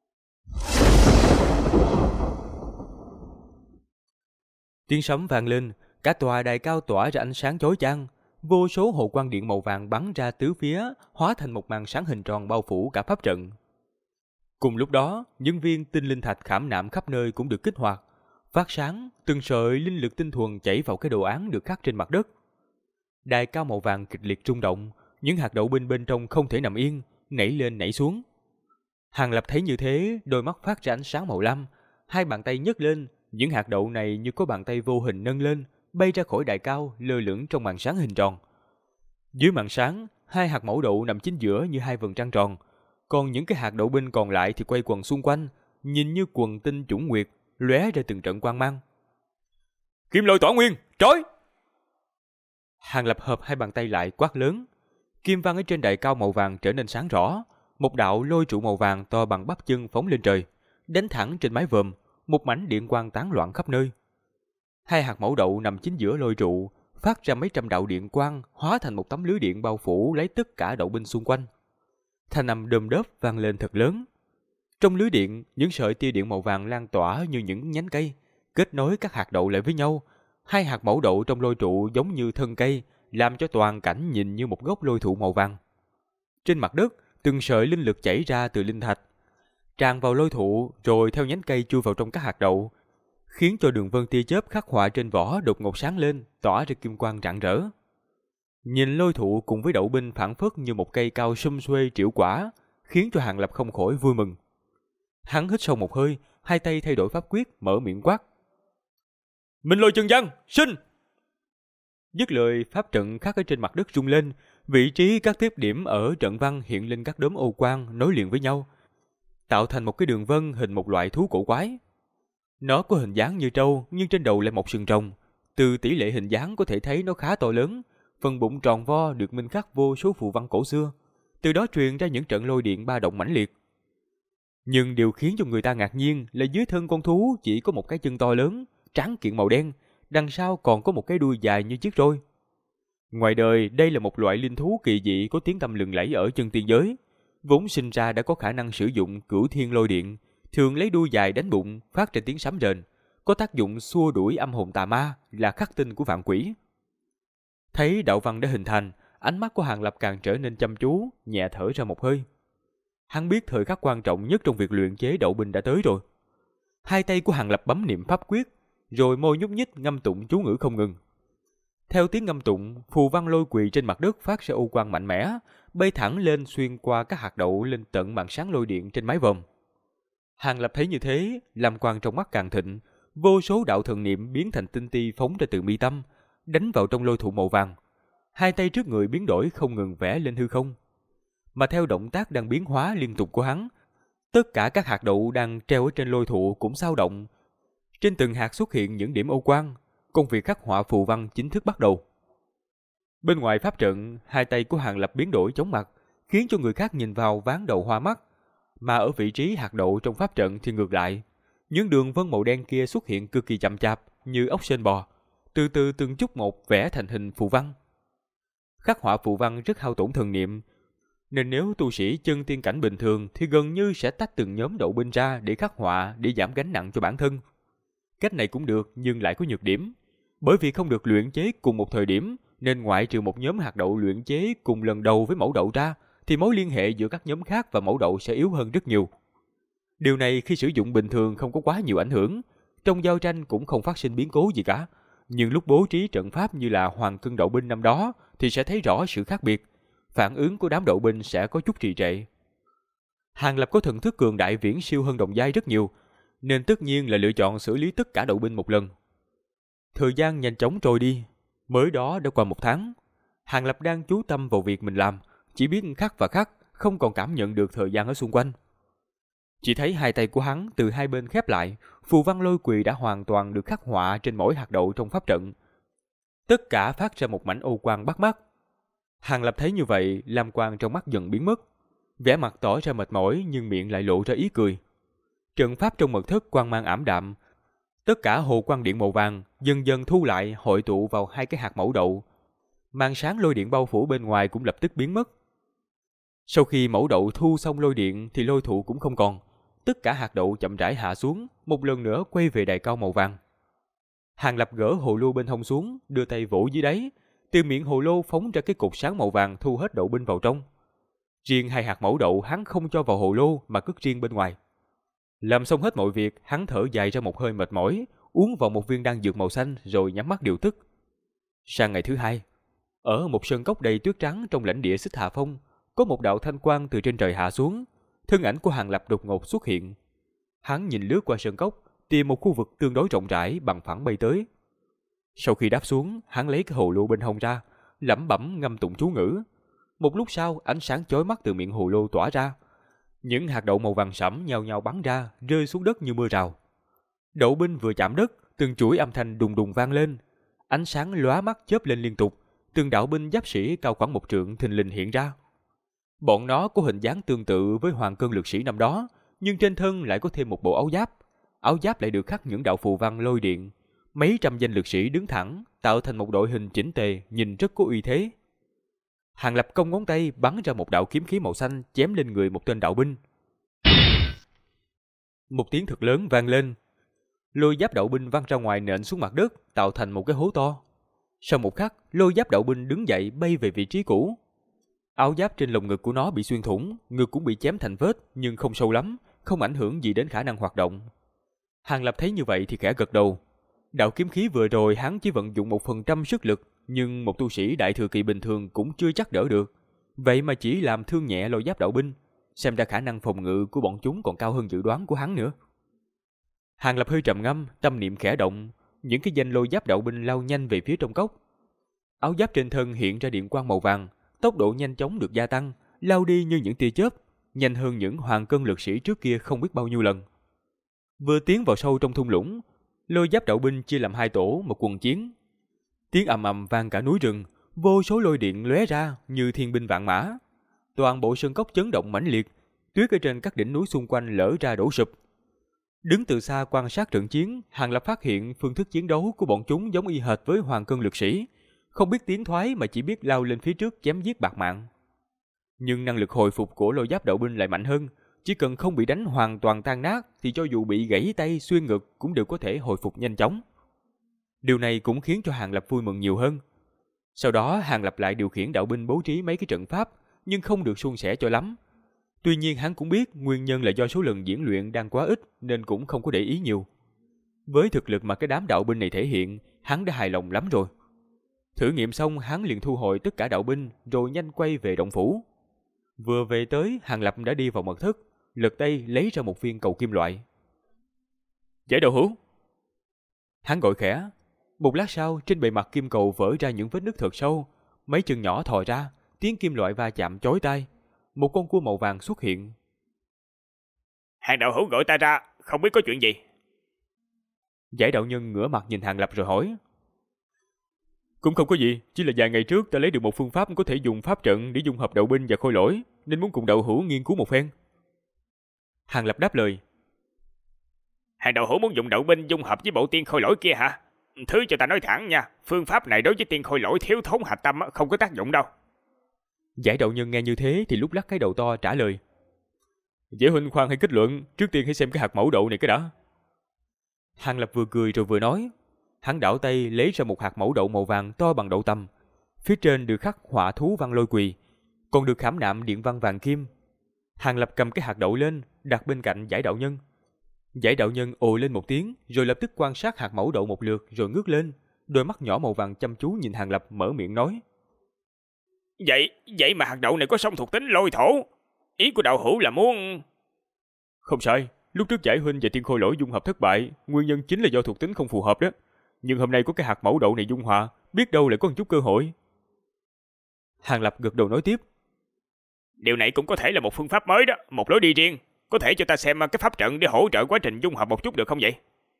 Tiếng sấm vang lên, cả tòa đài cao tỏa ra ánh sáng chói chang. Vô số hồ quang điện màu vàng bắn ra tứ phía, hóa thành một màn sáng hình tròn bao phủ cả pháp trận. Cùng lúc đó, những viên tinh linh thạch khảm nạm khắp nơi cũng được kích hoạt, phát sáng, từng sợi linh lực tinh thuần chảy vào cái đồ án được khắc trên mặt đất. Đài cao màu vàng kịch liệt rung động, những hạt đậu binh bên trong không thể nằm yên, nảy lên nảy xuống. Hàng Lập thấy như thế, đôi mắt phát ra ánh sáng màu lam, hai bàn tay nhấc lên, những hạt đậu này như có bàn tay vô hình nâng lên, bay ra khỏi đài cao, lơ lửng trong màn sáng hình tròn. Dưới màn sáng, hai hạt mẫu đậu nằm chính giữa như hai vầng trăng tròn, còn những cái hạt đậu binh còn lại thì quay quần xung quanh, nhìn như quần tinh chủng nguyệt, lóe ra từng trận quang mang. Kim Lôi Tỏa Nguyên, trói! Hàng Lập hợp hai bàn tay lại quát lớn. Kim văn ở trên đài cao màu vàng trở nên sáng rõ, một đạo lôi trụ màu vàng to bằng bắp chân phóng lên trời, đánh thẳng trên mái vòm, một mảnh điện quang tán loạn khắp nơi. Hai hạt mẫu đậu nằm chính giữa lôi trụ, phát ra mấy trăm đạo điện quang, hóa thành một tấm lưới điện bao phủ lấy tất cả đậu binh xung quanh. Thanh âm đơm đớp vang lên thật lớn. Trong lưới điện, những sợi tia điện màu vàng lan tỏa như những nhánh cây, kết nối các hạt đậu lại với nhau. Hai hạt mẫu đậu trong lôi trụ giống như thân cây, làm cho toàn cảnh nhìn như một gốc lôi thụ màu vàng. Trên mặt đất, từng sợi linh lực chảy ra từ linh thạch, tràn vào lôi thụ rồi theo nhánh cây chui vào trong các hạt đậu. khiến cho đường vân tia chớp khắc họa trên vỏ đột ngột sáng lên, tỏa ra kim quang rạng rỡ. Nhìn lôi thụ cùng với đậu binh phảng phất như một cây cao sum xuê triệu quả, khiến cho Hàng Lập không khỏi vui mừng. Hắn hít sâu một hơi, hai tay thay đổi pháp quyết, mở miệng quát: Minh Lôi Chân Văn, sinh! Dứt lời, pháp trận khắc ở trên mặt đất rung lên, vị trí các tiếp điểm ở trận văn hiện lên các đốm ô quang nối liền với nhau, tạo thành một cái đường vân hình một loại thú cổ quái. Nó có hình dáng như trâu, nhưng trên đầu lại một sừng rồng. Từ tỷ lệ hình dáng có thể thấy nó khá to lớn, phần bụng tròn vo được minh khắc vô số phù văn cổ xưa, từ đó truyền ra những trận lôi điện ba động mãnh liệt. Nhưng điều khiến cho người ta ngạc nhiên là dưới thân con thú chỉ có một cái chân to lớn, tráng kiện màu đen, đằng sau còn có một cái đuôi dài như chiếc roi. Ngoài đời, đây là một loại linh thú kỳ dị có tiếng tăm lừng lẫy ở chân tiên giới, vốn sinh ra đã có khả năng sử dụng cửu thiên lôi điện, thường lấy đuôi dài đánh bụng, phát ra tiếng sấm rền, có tác dụng xua đuổi âm hồn tà ma, là khắc tinh của vạn quỷ. Thấy đạo văn đã hình thành, ánh mắt của Hàng Lập càng trở nên chăm chú, nhẹ thở ra một hơi. Hắn biết thời khắc quan trọng nhất trong việc luyện chế đậu binh đã tới rồi. Hai tay của Hàng Lập bấm niệm pháp quyết, rồi môi nhúc nhích ngâm tụng chú ngữ không ngừng. Theo tiếng ngâm tụng, phù văn lôi quỳ trên mặt đất phát ra u quang mạnh mẽ, bay thẳng lên xuyên qua các hạt đậu lên tận màn sáng lôi điện trên mái vòm. Hàng Lập thấy như thế, lam quang trong mắt càng thịnh, vô số đạo thần niệm biến thành tinh ti phóng ra từ mi tâm, đánh vào trong lôi thụ màu vàng. Hai tay trước người biến đổi không ngừng vẽ lên hư không. Mà theo động tác đang biến hóa liên tục của hắn, tất cả các hạt đậu đang treo ở trên lôi thụ cũng xao động. Trên từng hạt xuất hiện những điểm ô quang, công việc khắc họa phù văn chính thức bắt đầu. Bên ngoài pháp trận, hai tay của Hàng Lập biến đổi chóng mặt, khiến cho người khác nhìn vào ván đầu hoa mắt. Mà ở vị trí hạt đậu trong pháp trận thì ngược lại, những đường vân màu đen kia xuất hiện cực kỳ chậm chạp như ốc sên bò, từ từ từng chút một vẽ thành hình phù văn. Khắc họa phù văn rất hao tổn thần niệm, nên nếu tu sĩ chân tiên cảnh bình thường thì gần như sẽ tách từng nhóm đậu binh ra để khắc họa để giảm gánh nặng cho bản thân. Cách này cũng được nhưng lại có nhược điểm, bởi vì không được luyện chế cùng một thời điểm, nên ngoại trừ một nhóm hạt đậu luyện chế cùng lần đầu với mẫu đậu ra, thì mối liên hệ giữa các nhóm khác và mẫu đậu sẽ yếu hơn rất nhiều. Điều này khi sử dụng bình thường không có quá nhiều ảnh hưởng, trong giao tranh cũng không phát sinh biến cố gì cả, nhưng lúc bố trí trận pháp như là hoàng cân đậu binh năm đó thì sẽ thấy rõ sự khác biệt, phản ứng của đám đậu binh sẽ có chút trì trệ. Hàng Lập có thần thức cường đại viễn siêu hơn đồng giai rất nhiều, nên tất nhiên là lựa chọn xử lý tất cả đậu binh một lần. Thời gian nhanh chóng trôi đi, mới đó đã qua 1 tháng. Hàng Lập đang chú tâm vào việc mình làm, chỉ biết khắc và khắc, không còn cảm nhận được thời gian ở xung quanh. Chỉ thấy hai tay của hắn từ hai bên khép lại, phù văn lôi quỳ đã hoàn toàn được khắc họa trên mỗi hạt đậu trong pháp trận. Tất cả phát ra một mảnh ô quang bắt mắt. Hàng Lập thấy như vậy, lam quang trong mắt dần biến mất, vẻ mặt tỏ ra mệt mỏi nhưng miệng lại lộ ra ý cười. Trận pháp trong mật thất quang mang ảm đạm, tất cả hồ quang điện màu vàng dần dần thu lại hội tụ vào hai cái hạt mẫu đậu. Màn sáng lôi điện bao phủ bên ngoài cũng lập tức biến mất. Sau khi mẫu đậu thu xong lôi điện thì lôi thụ cũng không còn, tất cả hạt đậu chậm rãi hạ xuống, một lần nữa quay về đài cao màu vàng. Hàng Lập gỡ hồ lô bên hông xuống, đưa tay vỗ dưới đáy, từ miệng hồ lô phóng ra cái cột sáng màu vàng thu hết đậu binh vào trong. Riêng hai hạt mẫu đậu hắn không cho vào hồ lô mà cất riêng bên ngoài. Làm xong hết mọi việc, hắn thở dài ra một hơi mệt mỏi, uống vào một viên đan dược màu xanh rồi nhắm mắt điều tức. Sang ngày thứ hai, ở một sơn cốc đầy tuyết trắng trong lãnh địa Xích Hà Phong, có một đạo thanh quang từ trên trời hạ xuống, thân ảnh của Hàng Lập đột ngột xuất hiện. Hắn nhìn lướt qua sơn cốc, tìm một khu vực tương đối rộng rãi bằng phẳng bay tới. Sau khi đáp xuống, hắn lấy cái hồ lô bên hông ra, lẩm bẩm ngâm tụng chú ngữ. Một lúc sau, ánh sáng chói mắt từ miệng hồ lô tỏa ra. Những hạt đậu màu vàng sẫm nhao nhao bắn ra, rơi xuống đất như mưa rào. Đậu binh vừa chạm đất, từng chuỗi âm thanh đùng đùng vang lên. Ánh sáng lóa mắt chớp lên liên tục, từng đạo binh giáp sĩ cao khoảng 1 trượng thình lình hiện ra. Bọn nó có hình dáng tương tự với hoàng cân lực sĩ năm đó, nhưng trên thân lại có thêm một bộ áo giáp. Áo giáp lại được khắc những đạo phù văn lôi điện. Mấy trăm danh lực sĩ đứng thẳng, tạo thành một đội hình chỉnh tề, nhìn rất có uy thế. Hàng Lập cong ngón tay bắn ra một đạo kiếm khí màu xanh chém lên người một tên đạo binh. Một tiếng thật lớn vang lên, lôi giáp đạo binh văng ra ngoài nện xuống mặt đất, tạo thành một cái hố to. Sau một khắc, lôi giáp đạo binh đứng dậy bay về vị trí cũ. Áo giáp trên lồng ngực của nó bị xuyên thủng, ngực cũng bị chém thành vết nhưng không sâu lắm, không ảnh hưởng gì đến khả năng hoạt động. Hàng Lập thấy như vậy thì khẽ gật đầu. Đạo kiếm khí vừa rồi hắn chỉ vận dụng 1% sức lực, nhưng một tu sĩ đại thừa kỳ bình thường cũng chưa chắc đỡ được. Vậy mà chỉ làm thương nhẹ lôi giáp đạo binh, xem ra khả năng phòng ngự của bọn chúng còn cao hơn dự đoán của hắn nữa. Hàng Lập hơi trầm ngâm, tâm niệm khẽ động, những cái danh lôi giáp đạo binh lao nhanh về phía trong cốc. Áo giáp trên thân hiện ra điện quang màu vàng, tốc độ nhanh chóng được gia tăng, lao đi như những tia chớp, nhanh hơn những hoàng cân lực sĩ trước kia không biết bao nhiêu lần. Vừa tiến vào sâu trong thung lũng, lôi giáp đạo binh chia làm hai tổ một quần chiến. Tiếng ầm ầm vang cả núi rừng, vô số lôi điện lóe ra như thiên binh vạn mã. Toàn bộ sơn cốc chấn động mãnh liệt, tuyết ở trên các đỉnh núi xung quanh lở ra đổ sụp. Đứng từ xa quan sát trận chiến, Hàng Lập phát hiện phương thức chiến đấu của bọn chúng giống y hệt với hoàng cân lực sĩ, không biết tiến thoái mà chỉ biết lao lên phía trước chém giết bạt mạng. Nhưng năng lực hồi phục của lôi giáp đạo binh lại mạnh hơn, chỉ cần không bị đánh hoàn toàn tan nát thì cho dù bị gãy tay xuyên ngực cũng đều có thể hồi phục nhanh chóng. Điều này cũng khiến cho Hàng Lập vui mừng nhiều hơn. Sau đó Hàng Lập lại điều khiển đạo binh bố trí mấy cái trận pháp, nhưng không được suôn sẻ cho lắm. Tuy nhiên hắn cũng biết nguyên nhân là do số lần diễn luyện đang quá ít nên cũng không có để ý nhiều. Với thực lực mà cái đám đạo binh này thể hiện, hắn đã hài lòng lắm rồi. Thử nghiệm xong hắn liền thu hồi tất cả đạo binh rồi nhanh quay về động phủ. Vừa về tới, Hàng Lập đã đi vào mật thất, lật tay lấy ra một viên cầu kim loại. Giải đầu hữu. Hắn gọi khẽ. Một lát sau, trên bề mặt kim cầu vỡ ra những vết nứt thật sâu, mấy chân nhỏ thò ra, tiếng kim loại va chạm chói tai. Một con cua màu vàng xuất hiện. Hàng đạo hữu gọi ta ra, không biết có chuyện gì. Giải đạo nhân ngửa mặt nhìn Hàng Lập rồi hỏi. Cũng không có gì, chỉ là vài ngày trước ta lấy được một phương pháp có thể dùng pháp trận để dung hợp đạo binh và khôi lỗi, nên muốn cùng đạo hữu nghiên cứu một phen. Hàng Lập đáp lời. Hàng đạo hữu muốn dùng đạo binh dung hợp với bộ tiên khôi lỗi kia hả? Thứ cho ta nói thẳng nha, phương pháp này đối với tiên khôi lỗi thiếu thốn hạch tâm không có tác dụng đâu. Giải đạo nhân nghe như thế thì lúc lắc cái đầu to trả lời. Giải huynh khoan hay kết luận, trước tiên hãy xem cái hạt mẫu đậu này cái đã. Hàng Lập vừa cười rồi vừa nói. Hắn đảo tay lấy ra một hạt mẫu đậu màu vàng to bằng đậu tầm. Phía trên được khắc họa thú văn lôi quỳ, còn được khảm nạm điện văn vàng kim. Hàng Lập cầm cái hạt đậu lên, đặt bên cạnh giải đạo nhân. Giải đạo nhân ồ lên một tiếng, rồi lập tức quan sát hạt mẫu đậu một lượt rồi ngước lên, đôi mắt nhỏ màu vàng chăm chú nhìn Hàng Lập mở miệng nói. Vậy mà hạt đậu này có song thuộc tính lôi thổ. Ý của đạo hữu là muốn... Không sai, lúc trước giải huynh và tiên khôi lỗi dung hợp thất bại, nguyên nhân chính là do thuộc tính không phù hợp đó. Nhưng hôm nay có cái hạt mẫu đậu này dung hòa, biết đâu lại có một chút cơ hội. Hàng Lập gật đầu nói tiếp. Điều này cũng có thể là một phương pháp mới đó, một lối đi riêng. Có thể cho ta xem cái pháp trận để hỗ trợ quá trình dung hợp một chút được không vậy?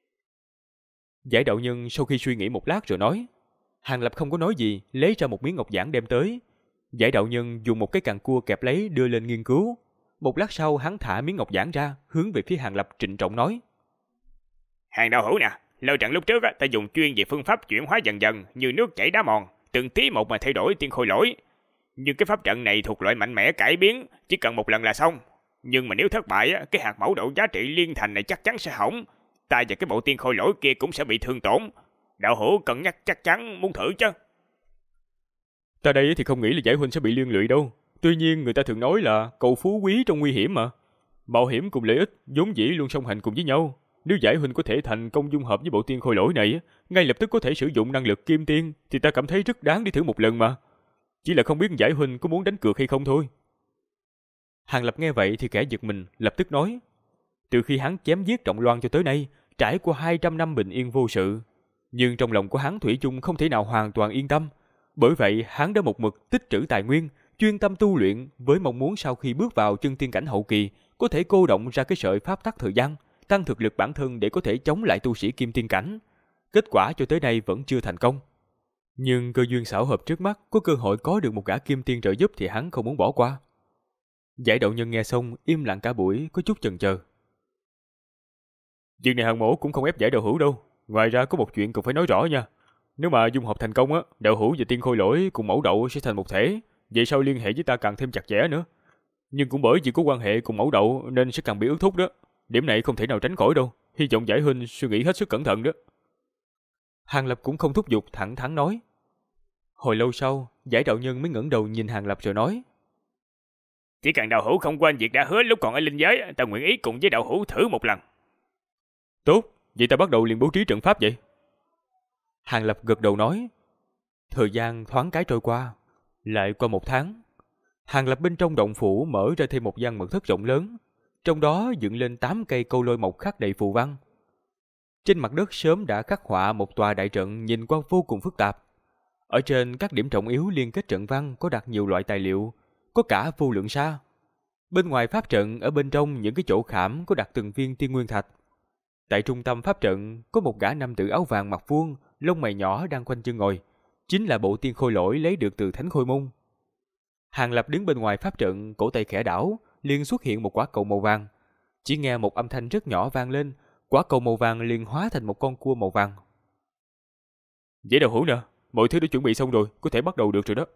Giải đạo nhân sau khi suy nghĩ một lát rồi nói. Hàng Lập không có nói gì, lấy ra một miếng ngọc giản đem tới. Giải đạo nhân dùng một cái càng cua kẹp lấy đưa lên nghiên cứu. Một lát sau hắn thả miếng ngọc giản ra, hướng về phía Hàng Lập trịnh trọng nói. Hàng đạo hữu nè, lôi trận lúc trước ta dùng chuyên về phương pháp chuyển hóa dần dần như nước chảy đá mòn, từng tí một mà thay đổi tiên khôi lỗi. Nhưng cái pháp trận này thuộc loại mạnh mẽ cải biến, chỉ cần một lần là xong. Nhưng mà nếu thất bại, cái hạt mẫu đậu giá trị liên thành này chắc chắn sẽ hỏng. Ta và cái bộ tiên khôi lỗi kia cũng sẽ bị thương tổn. Đạo hữu cân nhắc chắc chắn muốn thử chứ. Ta đây thì không nghĩ là giải huynh sẽ bị liên lụy đâu. Tuy nhiên người ta thường nói là cầu phú quý trong nguy hiểm mà. Mạo hiểm cùng lợi ích vốn dĩ luôn song hành cùng với nhau. Nếu giải huynh có thể thành công dung hợp với bộ tiên khôi lỗi này, ngay lập tức có thể sử dụng năng lực kim tiên, thì ta cảm thấy rất đáng đi thử một lần mà. Chỉ là không biết giải huynh có muốn đánh cược hay không thôi. Hàng Lập nghe vậy thì kẻ giật mình, lập tức nói. Từ khi hắn chém giết Trọng Loan cho tới nay, trải qua 200 năm bình yên vô sự. Nhưng trong lòng của hắn thủy chung không thể nào hoàn toàn yên tâm. Bởi vậy hắn đã một mực tích trữ tài nguyên, chuyên tâm tu luyện với mong muốn sau khi bước vào chân tiên cảnh hậu kỳ, có thể cô động ra cái sợi pháp tắc thời gian, tăng thực lực bản thân để có thể chống lại tu sĩ kim tiên cảnh. Kết quả cho tới nay vẫn chưa thành công. Nhưng cơ duyên xảo hợp trước mắt, có cơ hội có được một gã kim tiên trợ giúp thì hắn không muốn bỏ qua. Giải đạo nhân nghe xong im lặng cả buổi, có chút chần chờ. Chuyện này Hàng mỗ cũng không ép giải đạo hữu đâu. Ngoài ra có một chuyện cần phải nói rõ nha. Nếu mà dung hợp thành công á, đạo hữu và tiên khôi lỗi cùng mẫu đậu sẽ thành một thể. Vậy sau liên hệ với ta càng thêm chặt chẽ nữa. Nhưng cũng bởi vì có quan hệ cùng mẫu đậu nên sẽ càng bị ước thúc đó. Điểm này không thể nào tránh khỏi đâu. Hy vọng giải huynh suy nghĩ hết sức cẩn thận đó. Hàng Lập cũng không thúc giục, thẳng thắn nói. Hồi lâu sau, giải đạo nhân mới ngẩng đầu nhìn Hàng Lập rồi nói. Chỉ cần đạo hữu không quên việc đã hứa lúc còn ở linh giới, ta nguyện ý cùng với đạo hữu thử một lần. Tốt, Vậy ta bắt đầu liền bố trí trận pháp vậy. Hàng Lập gật đầu nói. Thời gian thoáng cái trôi qua. Lại qua 1 tháng. Hàng Lập bên trong động phủ mở ra thêm một gian mật thất rộng lớn. Trong đó dựng lên 8 cây câu lôi mộc khắc đầy phù văn. Trên mặt đất sớm đã khắc họa một tòa đại trận nhìn qua vô cùng phức tạp. Ở trên các điểm trọng yếu liên kết trận văn có đặt nhiều loại tài liệu, có cả vô lượng sa. Bên ngoài pháp trận ở bên trong những cái chỗ khảm có đặt từng viên tiên nguyên thạch. Tại trung tâm pháp trận có một gã nam tử áo vàng mặt vuông, lông mày nhỏ đang khoanh chân ngồi, chính là bộ tiên khôi lỗi lấy được từ Thánh Khôi Môn. Hàng Lập đứng bên ngoài pháp trận, cổ tay khẽ đảo, liền xuất hiện một quả cầu màu vàng. Chỉ nghe một âm thanh rất nhỏ vang lên, quả cầu màu vàng liền hóa thành một con cua màu vàng. Dễ đầu hữu nè, mọi thứ đã chuẩn bị xong rồi, có thể bắt đầu được rồi đó.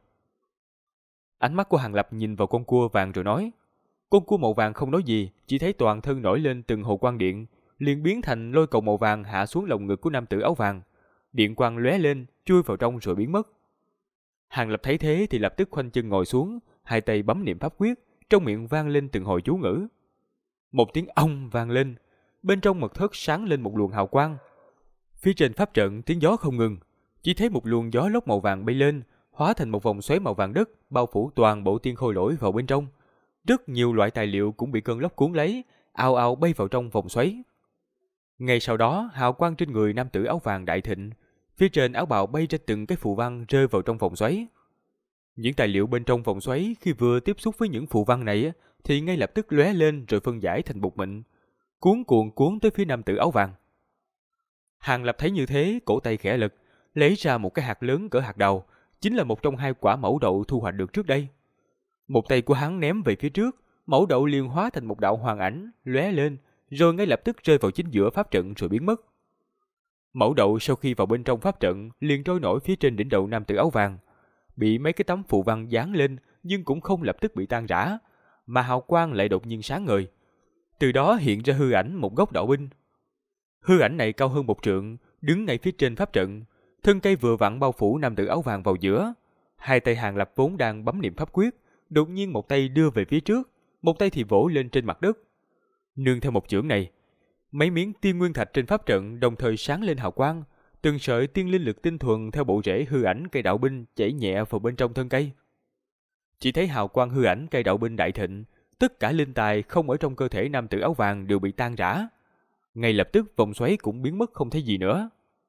Ánh mắt của Hàng Lập nhìn vào con cua vàng rồi nói. Con cua màu vàng không nói gì, chỉ thấy toàn thân nổi lên từng hồ quang điện, liền biến thành lôi cầu màu vàng hạ xuống lồng ngực của nam tử áo vàng. Điện quang lóe lên, chui vào trong rồi biến mất. Hàng Lập thấy thế thì lập tức khoanh chân ngồi xuống, hai tay bấm niệm pháp quyết, trong miệng vang lên từng hồi chú ngữ. Một tiếng ong vang lên, bên trong mật thất sáng lên một luồng hào quang. Phía trên pháp trận tiếng gió không ngừng, chỉ thấy một luồng gió lốc màu vàng bay lên, hóa thành một vòng xoáy màu vàng đất, bao phủ toàn bộ tiên khôi lỗi vào bên trong. Rất nhiều loại tài liệu cũng bị cơn lốc cuốn lấy, ào ào bay vào trong vòng xoáy. Ngay sau đó, hào quang trên người nam tử áo vàng đại thịnh, phía trên áo bào bay ra từng cái phù văn rơi vào trong vòng xoáy. Những tài liệu bên trong vòng xoáy khi vừa tiếp xúc với những phù văn này thì ngay lập tức lóe lên rồi phân giải thành bột mịn, cuốn tới phía nam tử áo vàng. Hàng Lập thấy như thế, cổ tay khẽ lật, lấy ra một cái hạt lớn cỡ hạt đậu, chính là một trong 2 quả mẫu đậu thu hoạch được trước đây. Một tay của hắn ném về phía trước, mẫu đậu liền hóa thành một đạo hoàng ảnh, lóe lên, rồi ngay lập tức rơi vào chính giữa pháp trận rồi biến mất. Mẫu đậu sau khi vào bên trong pháp trận liền trôi nổi phía trên đỉnh đầu nam tử áo vàng, bị mấy cái tấm phù văn dán lên nhưng cũng không lập tức bị tan rã, mà hào quang lại đột nhiên sáng ngời. Từ đó hiện ra hư ảnh một gốc đạo binh. Hư ảnh này cao hơn 1 trượng, đứng ngay phía trên pháp trận, thân cây vừa vặn bao phủ nam tử áo vàng vào giữa. Hai tay Hàng Lập vốn đang bấm niệm pháp quyết, đột nhiên một tay đưa về phía trước, một tay thì vỗ lên trên mặt đất. Nương theo một chưởng này, mấy miếng tiên nguyên thạch trên pháp trận đồng thời sáng lên hào quang, từng sợi tiên linh lực tinh thuần theo bộ rễ hư ảnh cây đạo binh chảy nhẹ vào bên trong thân cây. Chỉ thấy hào quang hư ảnh cây đạo binh đại thịnh, tất cả linh tài không ở trong cơ thể nam tử áo vàng đều bị tan rã. Ngay lập tức vòng xoáy cũng biến mất không thấy gì nữa.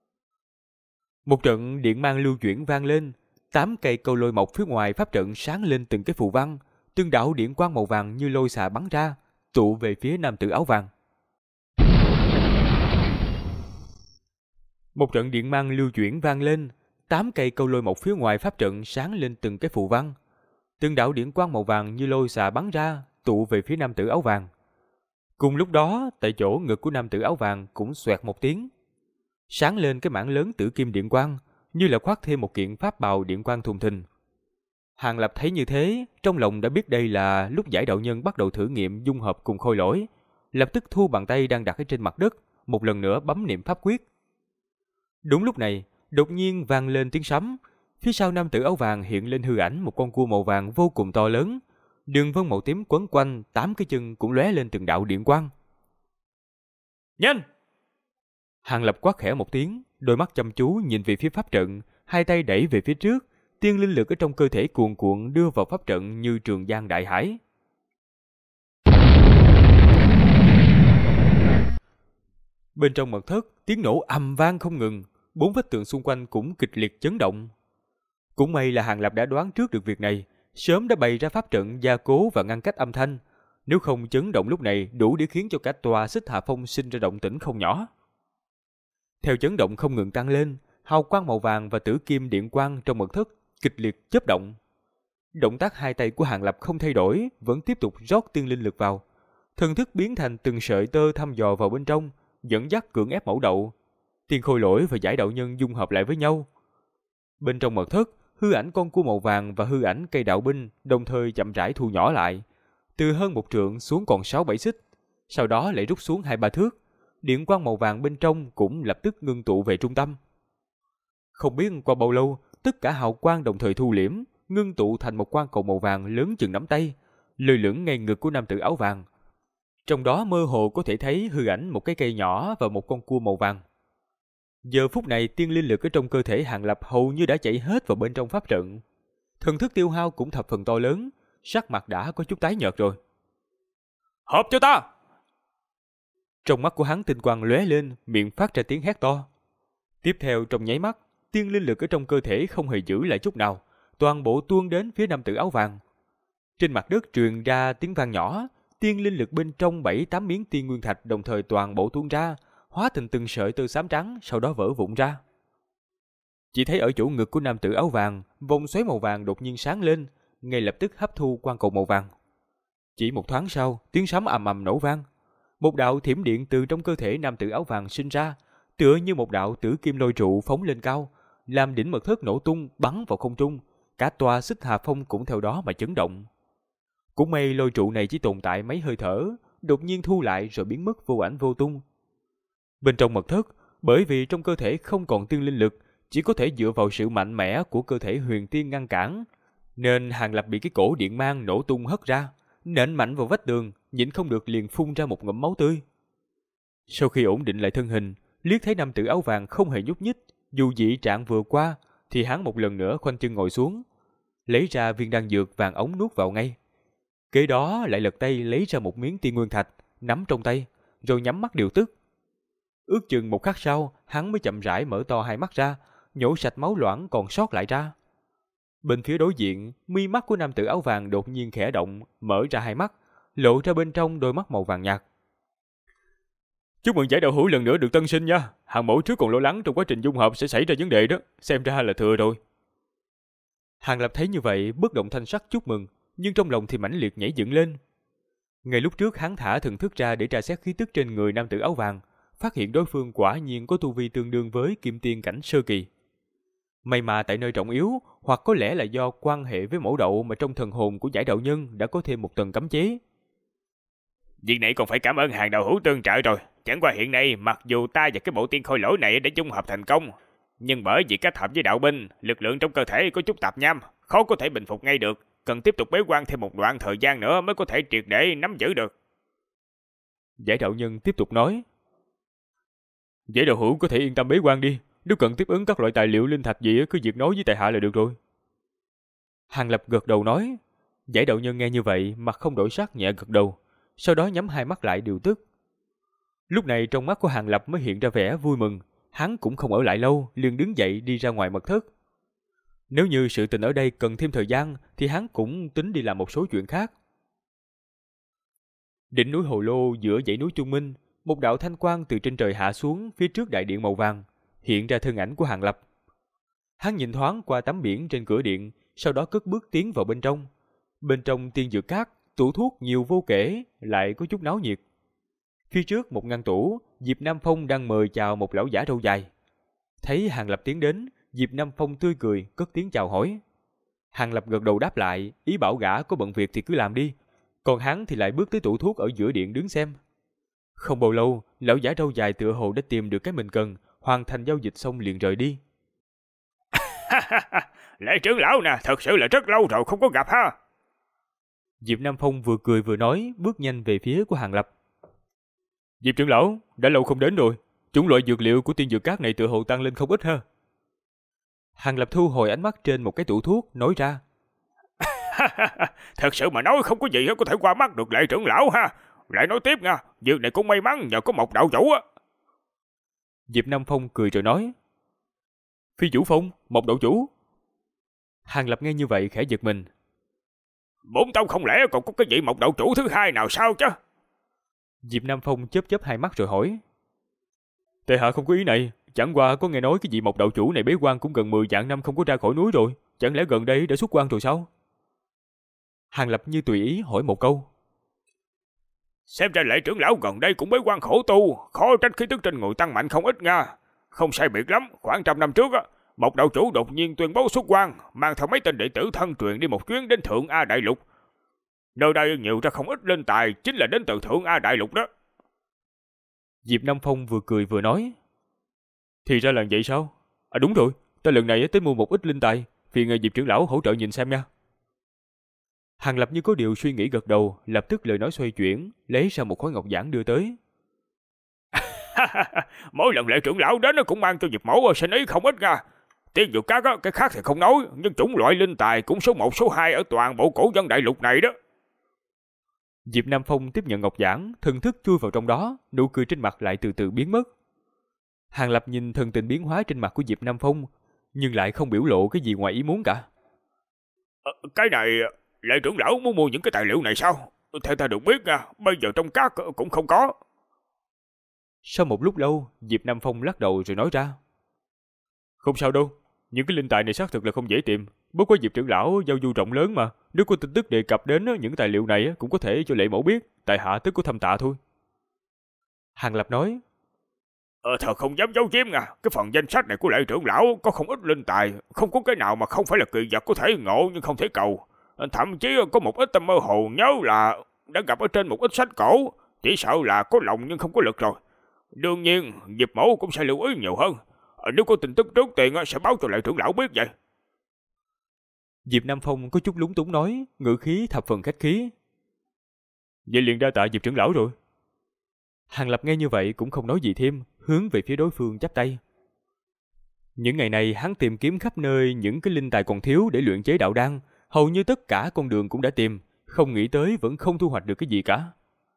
Một trận điện mang lưu chuyển vang lên, 8 cây câu lôi mộc phía ngoài pháp trận sáng lên từng cái phù văn, từng đạo điện quang màu vàng như lôi xà bắn ra, tụ về phía nam tử áo vàng. Một trận điện mang lưu chuyển vang lên, 8 cây câu lôi mộc phía ngoài pháp trận sáng lên từng cái phù văn, từng đạo điện quang màu vàng như lôi xà bắn ra, tụ về phía nam tử áo vàng. Cùng lúc đó, tại chỗ ngực của nam tử áo vàng cũng xoẹt một tiếng, sáng lên cái mảng lớn tử kim điện quang, như là khoác thêm một kiện pháp bào điện quang thùng thình. Hàng Lập thấy như thế, trong lòng đã biết đây là lúc Giải đạo nhân bắt đầu thử nghiệm dung hợp cùng khôi lỗi, lập tức thu bàn tay đang đặt ở trên mặt đất, một lần nữa bấm niệm pháp quyết. Đúng lúc này, đột nhiên vang lên tiếng sấm, phía sau nam tử áo vàng hiện lên hư ảnh một con cua màu vàng vô cùng to lớn, đường vân màu tím quấn quanh, 8 cái chân cũng lóe lên từng đạo điện quang. Nhanh! Hàng Lập quát khẽ một tiếng, đôi mắt chăm chú nhìn về phía pháp trận, hai tay đẩy về phía trước, tiên linh lực ở trong cơ thể cuồn cuộn đưa vào pháp trận như trường giang đại hải. Bên trong mật thất, tiếng nổ ầm vang không ngừng, 4 vách tường xung quanh cũng kịch liệt chấn động. Cũng may là Hàng Lập đã đoán trước được việc này, sớm đã bày ra pháp trận gia cố và ngăn cách âm thanh, nếu không chấn động lúc này đủ để khiến cho cả tòa Xích Hà Phong sinh ra động tĩnh không nhỏ. Theo chấn động không ngừng tăng lên, hào quang màu vàng và tử kim điện quang trong mật thất kịch liệt chớp động. Động tác hai tay của Hàng Lập không thay đổi, vẫn tiếp tục rót tiên linh lực vào. Thần thức biến thành từng sợi tơ thăm dò vào bên trong, dẫn dắt cưỡng ép mẫu đậu. Tiên khôi lỗi và Giải đạo nhân dung hợp lại với nhau. Bên trong mật thất, hư ảnh con cua màu vàng và hư ảnh cây đạo binh đồng thời chậm rãi thu nhỏ lại, từ hơn 1 trượng xuống còn 6-7 xích, sau đó lại rút xuống 2-3 thước. Điện quang màu vàng bên trong cũng lập tức ngưng tụ về trung tâm. Không biết qua bao lâu, tất cả hào quang đồng thời thu liễm, ngưng tụ thành một quang cầu màu vàng lớn chừng nắm tay, lơ lửng ngay ngực của nam tử áo vàng. Trong đó mơ hồ có thể thấy hư ảnh một cái cây nhỏ và một con cua màu vàng. Giờ phút này tiên linh lực ở trong cơ thể Hàng Lập hầu như đã chảy hết vào bên trong pháp trận. Thần thức tiêu hao cũng thập phần to lớn, sắc mặt đã có chút tái nhợt rồi. Hợp cho ta! Trong mắt của hắn tinh quang lóe lên, miệng phát ra tiếng hét to. Tiếp theo trong nháy mắt, tiên linh lực ở trong cơ thể không hề giữ lại chút nào, toàn bộ tuôn đến phía nam tử áo vàng. Trên mặt đất truyền ra tiếng vang nhỏ, tiên linh lực bên trong 7-8 miếng tiên nguyên thạch đồng thời toàn bộ tuôn ra, hóa thành từng sợi tơ xám trắng, sau đó vỡ vụn ra. Chỉ thấy ở chỗ ngực của nam tử áo vàng, vòng xoáy màu vàng đột nhiên sáng lên, ngay lập tức hấp thu quang cầu màu vàng. Chỉ một thoáng sau, tiếng sấm ầm ầm nổ vang. Một đạo thiểm điện từ trong cơ thể nam tử áo vàng sinh ra, tựa như một đạo tử kim lôi trụ phóng lên cao, làm đỉnh mật thất nổ tung bắn vào không trung, cả tòa Xích Hà Phong cũng theo đó mà chấn động. Cũng may lôi trụ này chỉ tồn tại mấy hơi thở, đột nhiên thu lại rồi biến mất vô ảnh vô tung. Bên trong mật thất, bởi vì trong cơ thể không còn tiên linh lực, chỉ có thể dựa vào sự mạnh mẽ của cơ thể huyền tiên ngăn cản, nên Hàng Lập bị cái cổ điện mang nổ tung hất ra, nện mạnh vào vách tường, nhịn không được liền phun ra một ngụm máu tươi. Sau khi ổn định lại thân hình, liếc thấy nam tử áo vàng không hề nhúc nhích, dù dị trạng vừa qua, thì hắn một lần nữa khoanh chân ngồi xuống, lấy ra viên đan dược vàng ống nuốt vào ngay. Kế đó lại lật tay lấy ra một miếng tiên nguyên thạch, nắm trong tay, rồi nhắm mắt điều tức. Ước chừng một khắc sau, hắn mới chậm rãi mở to hai mắt ra, nhổ sạch máu loãng còn sót lại ra. Bên phía đối diện, mi mắt của nam tử áo vàng đột nhiên khẽ động, mở ra hai mắt, lộ ra bên trong đôi mắt màu vàng nhạt. Chúc mừng giải đạo hữu lần nữa được tân sinh nha. Hàng mẫu trước còn lo lắng trong quá trình dung hợp sẽ xảy ra vấn đề đó, xem ra là thừa rồi. Hàng Lập thấy như vậy, bất động thanh sắc chúc mừng, nhưng trong lòng thì mãnh liệt nhảy dựng lên. Ngay lúc trước hắn thả thần thức ra để tra xét khí tức trên người nam tử áo vàng, phát hiện đối phương quả nhiên có tu vi tương đương với kim tiên cảnh sơ kỳ. May mà tại nơi trọng yếu, hoặc có lẽ là do quan hệ với mẫu đậu mà trong thần hồn của giải đạo nhân đã có thêm một tầng cấm chế. Việc này còn phải cảm ơn Hàng đạo hữu tương trợ rồi. Chẳng qua hiện nay, mặc dù ta và cái bộ tiên khôi lỗi này đã dung hợp thành công, nhưng bởi vì kết hợp với đạo binh, lực lượng trong cơ thể có chút tạp nham, khó có thể bình phục ngay được, cần tiếp tục bế quan thêm một đoạn thời gian nữa mới có thể triệt để nắm giữ được. Giải đạo nhân tiếp tục nói. Giải đạo hữu có thể yên tâm bế quan đi, nếu cần tiếp ứng các loại tài liệu linh thạch gì cứ việc nói với tại hạ là được rồi. Hàng Lập gật đầu nói. Giải đạo nhân nghe như vậy mặt không đổi sắc nhẹ gật đầu, sau đó nhắm hai mắt lại điều tức. Lúc này trong mắt của Hàng Lập mới hiện ra vẻ vui mừng, hắn cũng không ở lại lâu, liền đứng dậy đi ra ngoài mật thất. Nếu như sự tình ở đây cần thêm thời gian thì hắn cũng tính đi làm một số chuyện khác. Đỉnh núi Hồ Lô giữa dãy núi Trung Minh, một đạo thanh quang từ trên trời hạ xuống phía trước đại điện màu vàng, hiện ra thân ảnh của Hàng Lập. Hắn nhìn thoáng qua tấm biển trên cửa điện, sau đó cất bước tiến vào bên trong. Bên trong tiên dược cát, tủ thuốc nhiều vô kể, lại có chút náo nhiệt. Phía trước một ngăn tủ, Diệp Nam Phong đang mời chào một lão giả râu dài. Thấy Hàng Lập tiến đến, Diệp Nam Phong tươi cười, cất tiếng chào hỏi. Hàng Lập gật đầu đáp lại, ý bảo gã có bận việc thì cứ làm đi. Còn hắn thì lại bước tới tủ thuốc ở giữa điện đứng xem. Không bao lâu, lão giả râu dài tựa hồ đã tìm được cái mình cần, hoàn thành giao dịch xong liền rời đi. Lễ trưởng lão nè, thật sự là rất lâu rồi không có gặp ha. Diệp Nam Phong vừa cười vừa nói, bước nhanh về phía của Hàng Lập. Diệp trưởng lão, đã lâu không đến rồi, chủng loại dược liệu của tiên dược cát này tựa hồ tăng lên không ít ha. Hàng Lập thu hồi ánh mắt trên một cái tủ thuốc, nói ra. Thật sự mà nói không có gì có thể qua mắt được lễ trưởng lão ha. Lại nói tiếp nha, việc này cũng may mắn nhờ có một đạo chủ á. Diệp Nam Phong cười rồi nói. Phi chủ Phong, một đạo chủ. Hàng Lập nghe như vậy khẽ giật mình. Bốn tông không lẽ còn có cái vị một đạo chủ thứ hai nào sao chứ? Diệp Nam Phong chớp chớp hai mắt rồi hỏi. Tại hạ không có ý này, chẳng qua có nghe nói cái vị một đạo chủ này bế quan cũng gần 10 vạn năm không có ra khỏi núi rồi, chẳng lẽ gần đây đã xuất quan rồi sao? Hàng Lập như tùy ý hỏi một câu. Xem ra lễ trưởng lão gần đây cũng bế quan khổ tu, khó trách khí tức trên người tăng mạnh không ít nha. Không sai biệt lắm, khoảng 100 năm trước á, một đạo chủ đột nhiên tuyên bố xuất quan, mang theo mấy tên đệ tử thân truyền đi một chuyến đến Thượng A Đại Lục. Nơi đây nhiều ra không ít linh tài, chính là đến từ Thượng A Đại Lục đó. Diệp Nam Phong vừa cười vừa nói. Thì ra là vậy sao? À đúng rồi, ta lần này tới mua một ít linh tài, phiền Diệp trưởng lão hỗ trợ nhìn xem nha. Hàng Lập như có điều suy nghĩ gật đầu, lập tức lời nói xoay chuyển, lấy ra một khối ngọc giản đưa tới. Mỗi lần lệ trưởng lão đến nó cũng mang cho Diệp mẫu sinh ý không ít nha. Tiên dược các cái khác thì không nói, nhưng chủng loại linh tài cũng số 1 số 2 ở toàn bộ cổ dân đại lục này đó. Diệp Nam Phong tiếp nhận ngọc giản, thần thức chui vào trong đó, nụ cười trên mặt lại từ từ biến mất. Hàng Lập nhìn thần tình biến hóa trên mặt của Diệp Nam Phong, nhưng lại không biểu lộ cái gì ngoài ý muốn cả. Cái này, lệ trưởng lão muốn mua những cái tài liệu này sao? Theo ta được biết nha, bây giờ trong các cũng không có. Sau một lúc lâu, Diệp Nam Phong lắc đầu rồi nói ra. Không sao đâu, những cái linh tài này xác thực là không dễ tìm. Bất quá Diệp trưởng lão giao du rộng lớn mà, nếu có tin tức đề cập đến những tài liệu này cũng có thể cho lệ mẫu biết, tại hạ tức có thâm tạ thôi. Hàng Lập nói. Thật không dám giấu giếm nha, cái phần danh sách này của lệ trưởng lão có không ít linh tài, không có cái nào mà không phải là kỳ vật có thể ngộ nhưng không thể cầu. Thậm chí có một ít tâm mơ hồ nhớ là đã gặp ở trên một ít sách cổ, chỉ sợ là có lòng nhưng không có lực rồi. Đương nhiên, Diệp mẫu cũng sẽ lưu ý nhiều hơn. Nếu có tin tức trước tiền sẽ báo cho lệ trưởng lão biết vậy. Diệp Nam Phong có chút lúng túng nói, ngữ khí thập phần khách khí. Vậy liền đa tạ Diệp trưởng lão rồi. Hàng Lập nghe như vậy cũng không nói gì thêm, hướng về phía đối phương chắp tay. Những ngày này hắn tìm kiếm khắp nơi những cái linh tài còn thiếu để luyện chế đạo đan, hầu như tất cả con đường cũng đã tìm, không nghĩ tới vẫn không thu hoạch được cái gì cả.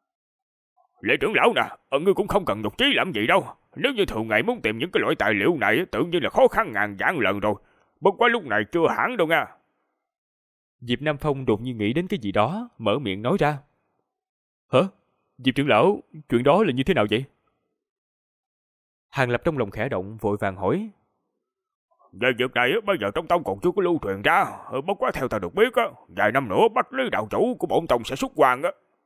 Lệ trưởng lão nè, ngươi cũng không cần nhục chí làm gì đâu. Nếu như thường ngày muốn tìm những cái loại tài liệu này tự nhiên là khó khăn ngàn vạn lần rồi. Bất quá lúc này chưa hẳn đâu nha. Diệp Nam Phong đột nhiên nghĩ đến cái gì đó, mở miệng nói ra. Hả? Diệp trưởng lão, chuyện đó là như thế nào vậy? Hàng Lập trong lòng khẽ động, vội vàng hỏi. Về việc này bây giờ trong tông còn chưa có lưu truyền ra. Bất quá theo ta được biết, vài năm nữa Bách Lý đạo chủ của bổn tông sẽ xuất quan.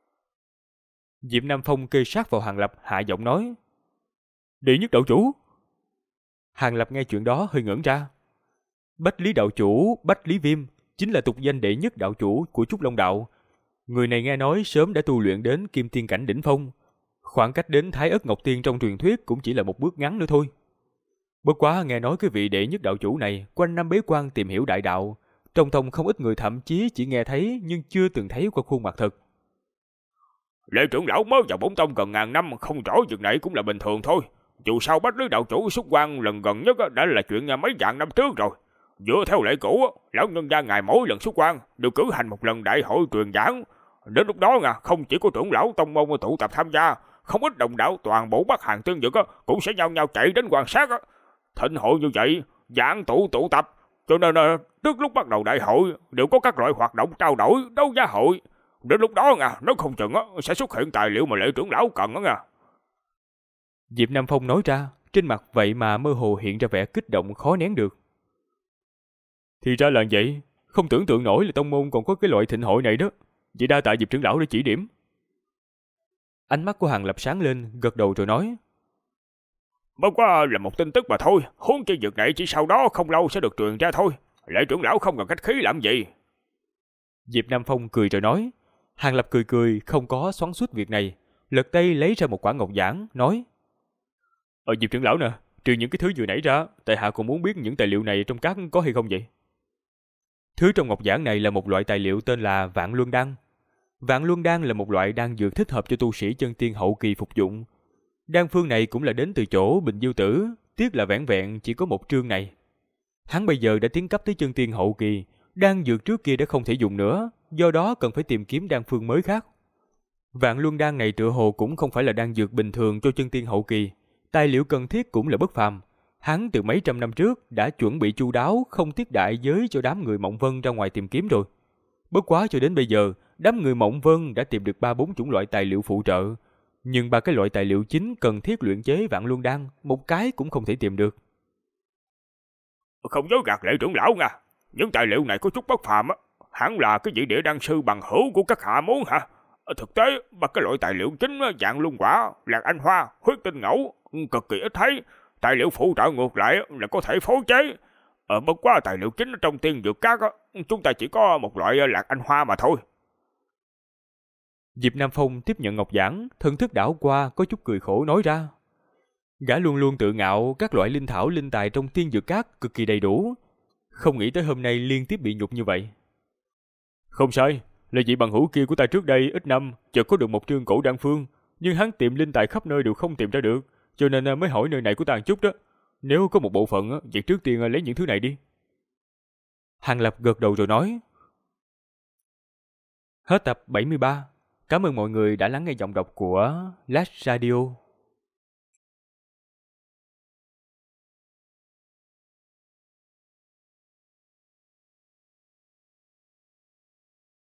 Diệp Nam Phong kê sát vào Hàng Lập, hạ giọng nói. Đệ nhất đạo chủ? Hàng Lập nghe chuyện đó hơi ngẩn ra. Bách Lý đạo chủ, Bách Lý Viêm, chính là tục danh đệ nhất đạo chủ của Trúc Long đạo. Người này nghe nói sớm đã tu luyện đến Kim Tiên cảnh đỉnh phong. Khoảng cách đến Thái Ất Ngọc Tiên trong truyền thuyết cũng chỉ là một bước ngắn nữa thôi. Bất quá nghe nói cái vị đệ nhất đạo chủ này quanh năm bế quan tìm hiểu đại đạo. Trong tông không ít người thậm chí chỉ nghe thấy nhưng chưa từng thấy qua khuôn mặt thật. Lệ trưởng lão mới vào bổn tông gần ngàn năm, không rõ việc này cũng là bình thường thôi. Dù sao Bách Lý đạo chủ xuất quan lần gần nhất đã là chuyện mấy vạn năm trước rồi. Dựa theo lệ cũ, lão nhân gia ngài mỗi lần xuất quan đều cử hành một lần đại hội truyền giảng. Đến lúc đó không chỉ có trưởng lão tông môn tụ tập tham gia, không ít đồng đạo toàn bộ Bắc Hàn Tương Dực cũng sẽ nhau nhau chạy đến quan sát. Thịnh hội như vậy, giảng tụ tập, cho nên trước lúc bắt đầu đại hội đều có các loại hoạt động trao đổi, đấu giá hội. Đến lúc đó nó không chừng sẽ xuất hiện tài liệu mà lệ trưởng lão cần đó. Diệp Nam Phong nói ra, trên mặt vậy mà mơ hồ hiện ra vẻ kích động khó nén được. Thì ra là vậy, không tưởng tượng nổi là tông môn còn có cái loại thịnh hội này đó. Vậy đa tạ Diệp trưởng lão để chỉ điểm. Ánh mắt của Hàng Lập sáng lên, gật đầu rồi nói. Bất quá là một tin tức mà thôi, huống chi việc này chỉ sau đó không lâu sẽ được truyền ra thôi. Lệ trưởng lão không cần khách khí làm gì. Diệp Nam Phong cười rồi nói. Hàng Lập cười cười, không có xoắn xuýt việc này, lật tay lấy ra một quả ngọc giản, nói. Diệp trưởng lão nè, trừ những cái thứ vừa nãy ra, tại hạ còn muốn biết những tài liệu này trong các có hay không vậy? Thứ trong ngọc giản này là một loại tài liệu tên là Vạn Luân Đan. Vạn Luân Đan là một loại đan dược thích hợp cho tu sĩ chân tiên hậu kỳ phục dụng. Đan phương này cũng là đến từ chỗ Bình Diêu Tử, tiếc là vẻn vẹn chỉ có một trương này. Hắn bây giờ đã tiến cấp tới chân tiên hậu kỳ, đan dược trước kia đã không thể dùng nữa, do đó cần phải tìm kiếm đan phương mới khác. Vạn Luân Đan này tựa hồ cũng không phải là đan dược bình thường cho chân tiên hậu kỳ, tài liệu cần thiết cũng là bất phàm. Hắn từ mấy trăm năm trước đã chuẩn bị chu đáo, không tiếc đại giới cho đám người Mộng Vân ra ngoài tìm kiếm rồi. Bất quá cho đến bây giờ, đám người Mộng Vân đã tìm được 3-4 chủng loại tài liệu phụ trợ, nhưng 3 cái loại tài liệu chính cần thiết luyện chế Vạn Luân Đan, một cái cũng không thể tìm được. Không dối gạt lệ trưởng lão nha, những tài liệu này có chút bất phàm hẳn là cái vị địa đan sư bằng hữu của các hạ muốn hả? Thực tế, 3 cái loại tài liệu chính Vạn Luân Quả, Lạc Anh Hoa, Huyết Tinh Ngẫu cực kỳ ít thấy. Tài liệu phụ trợ ngược lại là có thể phối chế. Bất quá tài liệu chính trong tiên dược các chúng ta chỉ có một loại Lạc Anh Hoa mà thôi. Diệp Nam Phong tiếp nhận ngọc giản, thần thức đảo qua có chút cười khổ nói ra. Gã luôn luôn tự ngạo các loại linh thảo linh tài trong tiên dược các cực kỳ đầy đủ, không nghĩ tới hôm nay liên tiếp bị nhục như vậy. Không sai, là vị bằng hữu kia của ta trước đây ít năm chợt có được một trương cổ đan phương, nhưng hắn tìm linh tài khắp nơi đều không tìm ra được, cho nên mới hỏi nơi này của ta một chút đó. Nếu có một bộ phận, vậy trước tiên lấy những thứ này đi. Hàng Lập gật đầu rồi nói. Hết tập 73. Cảm ơn mọi người đã lắng nghe giọng đọc của Last Radio.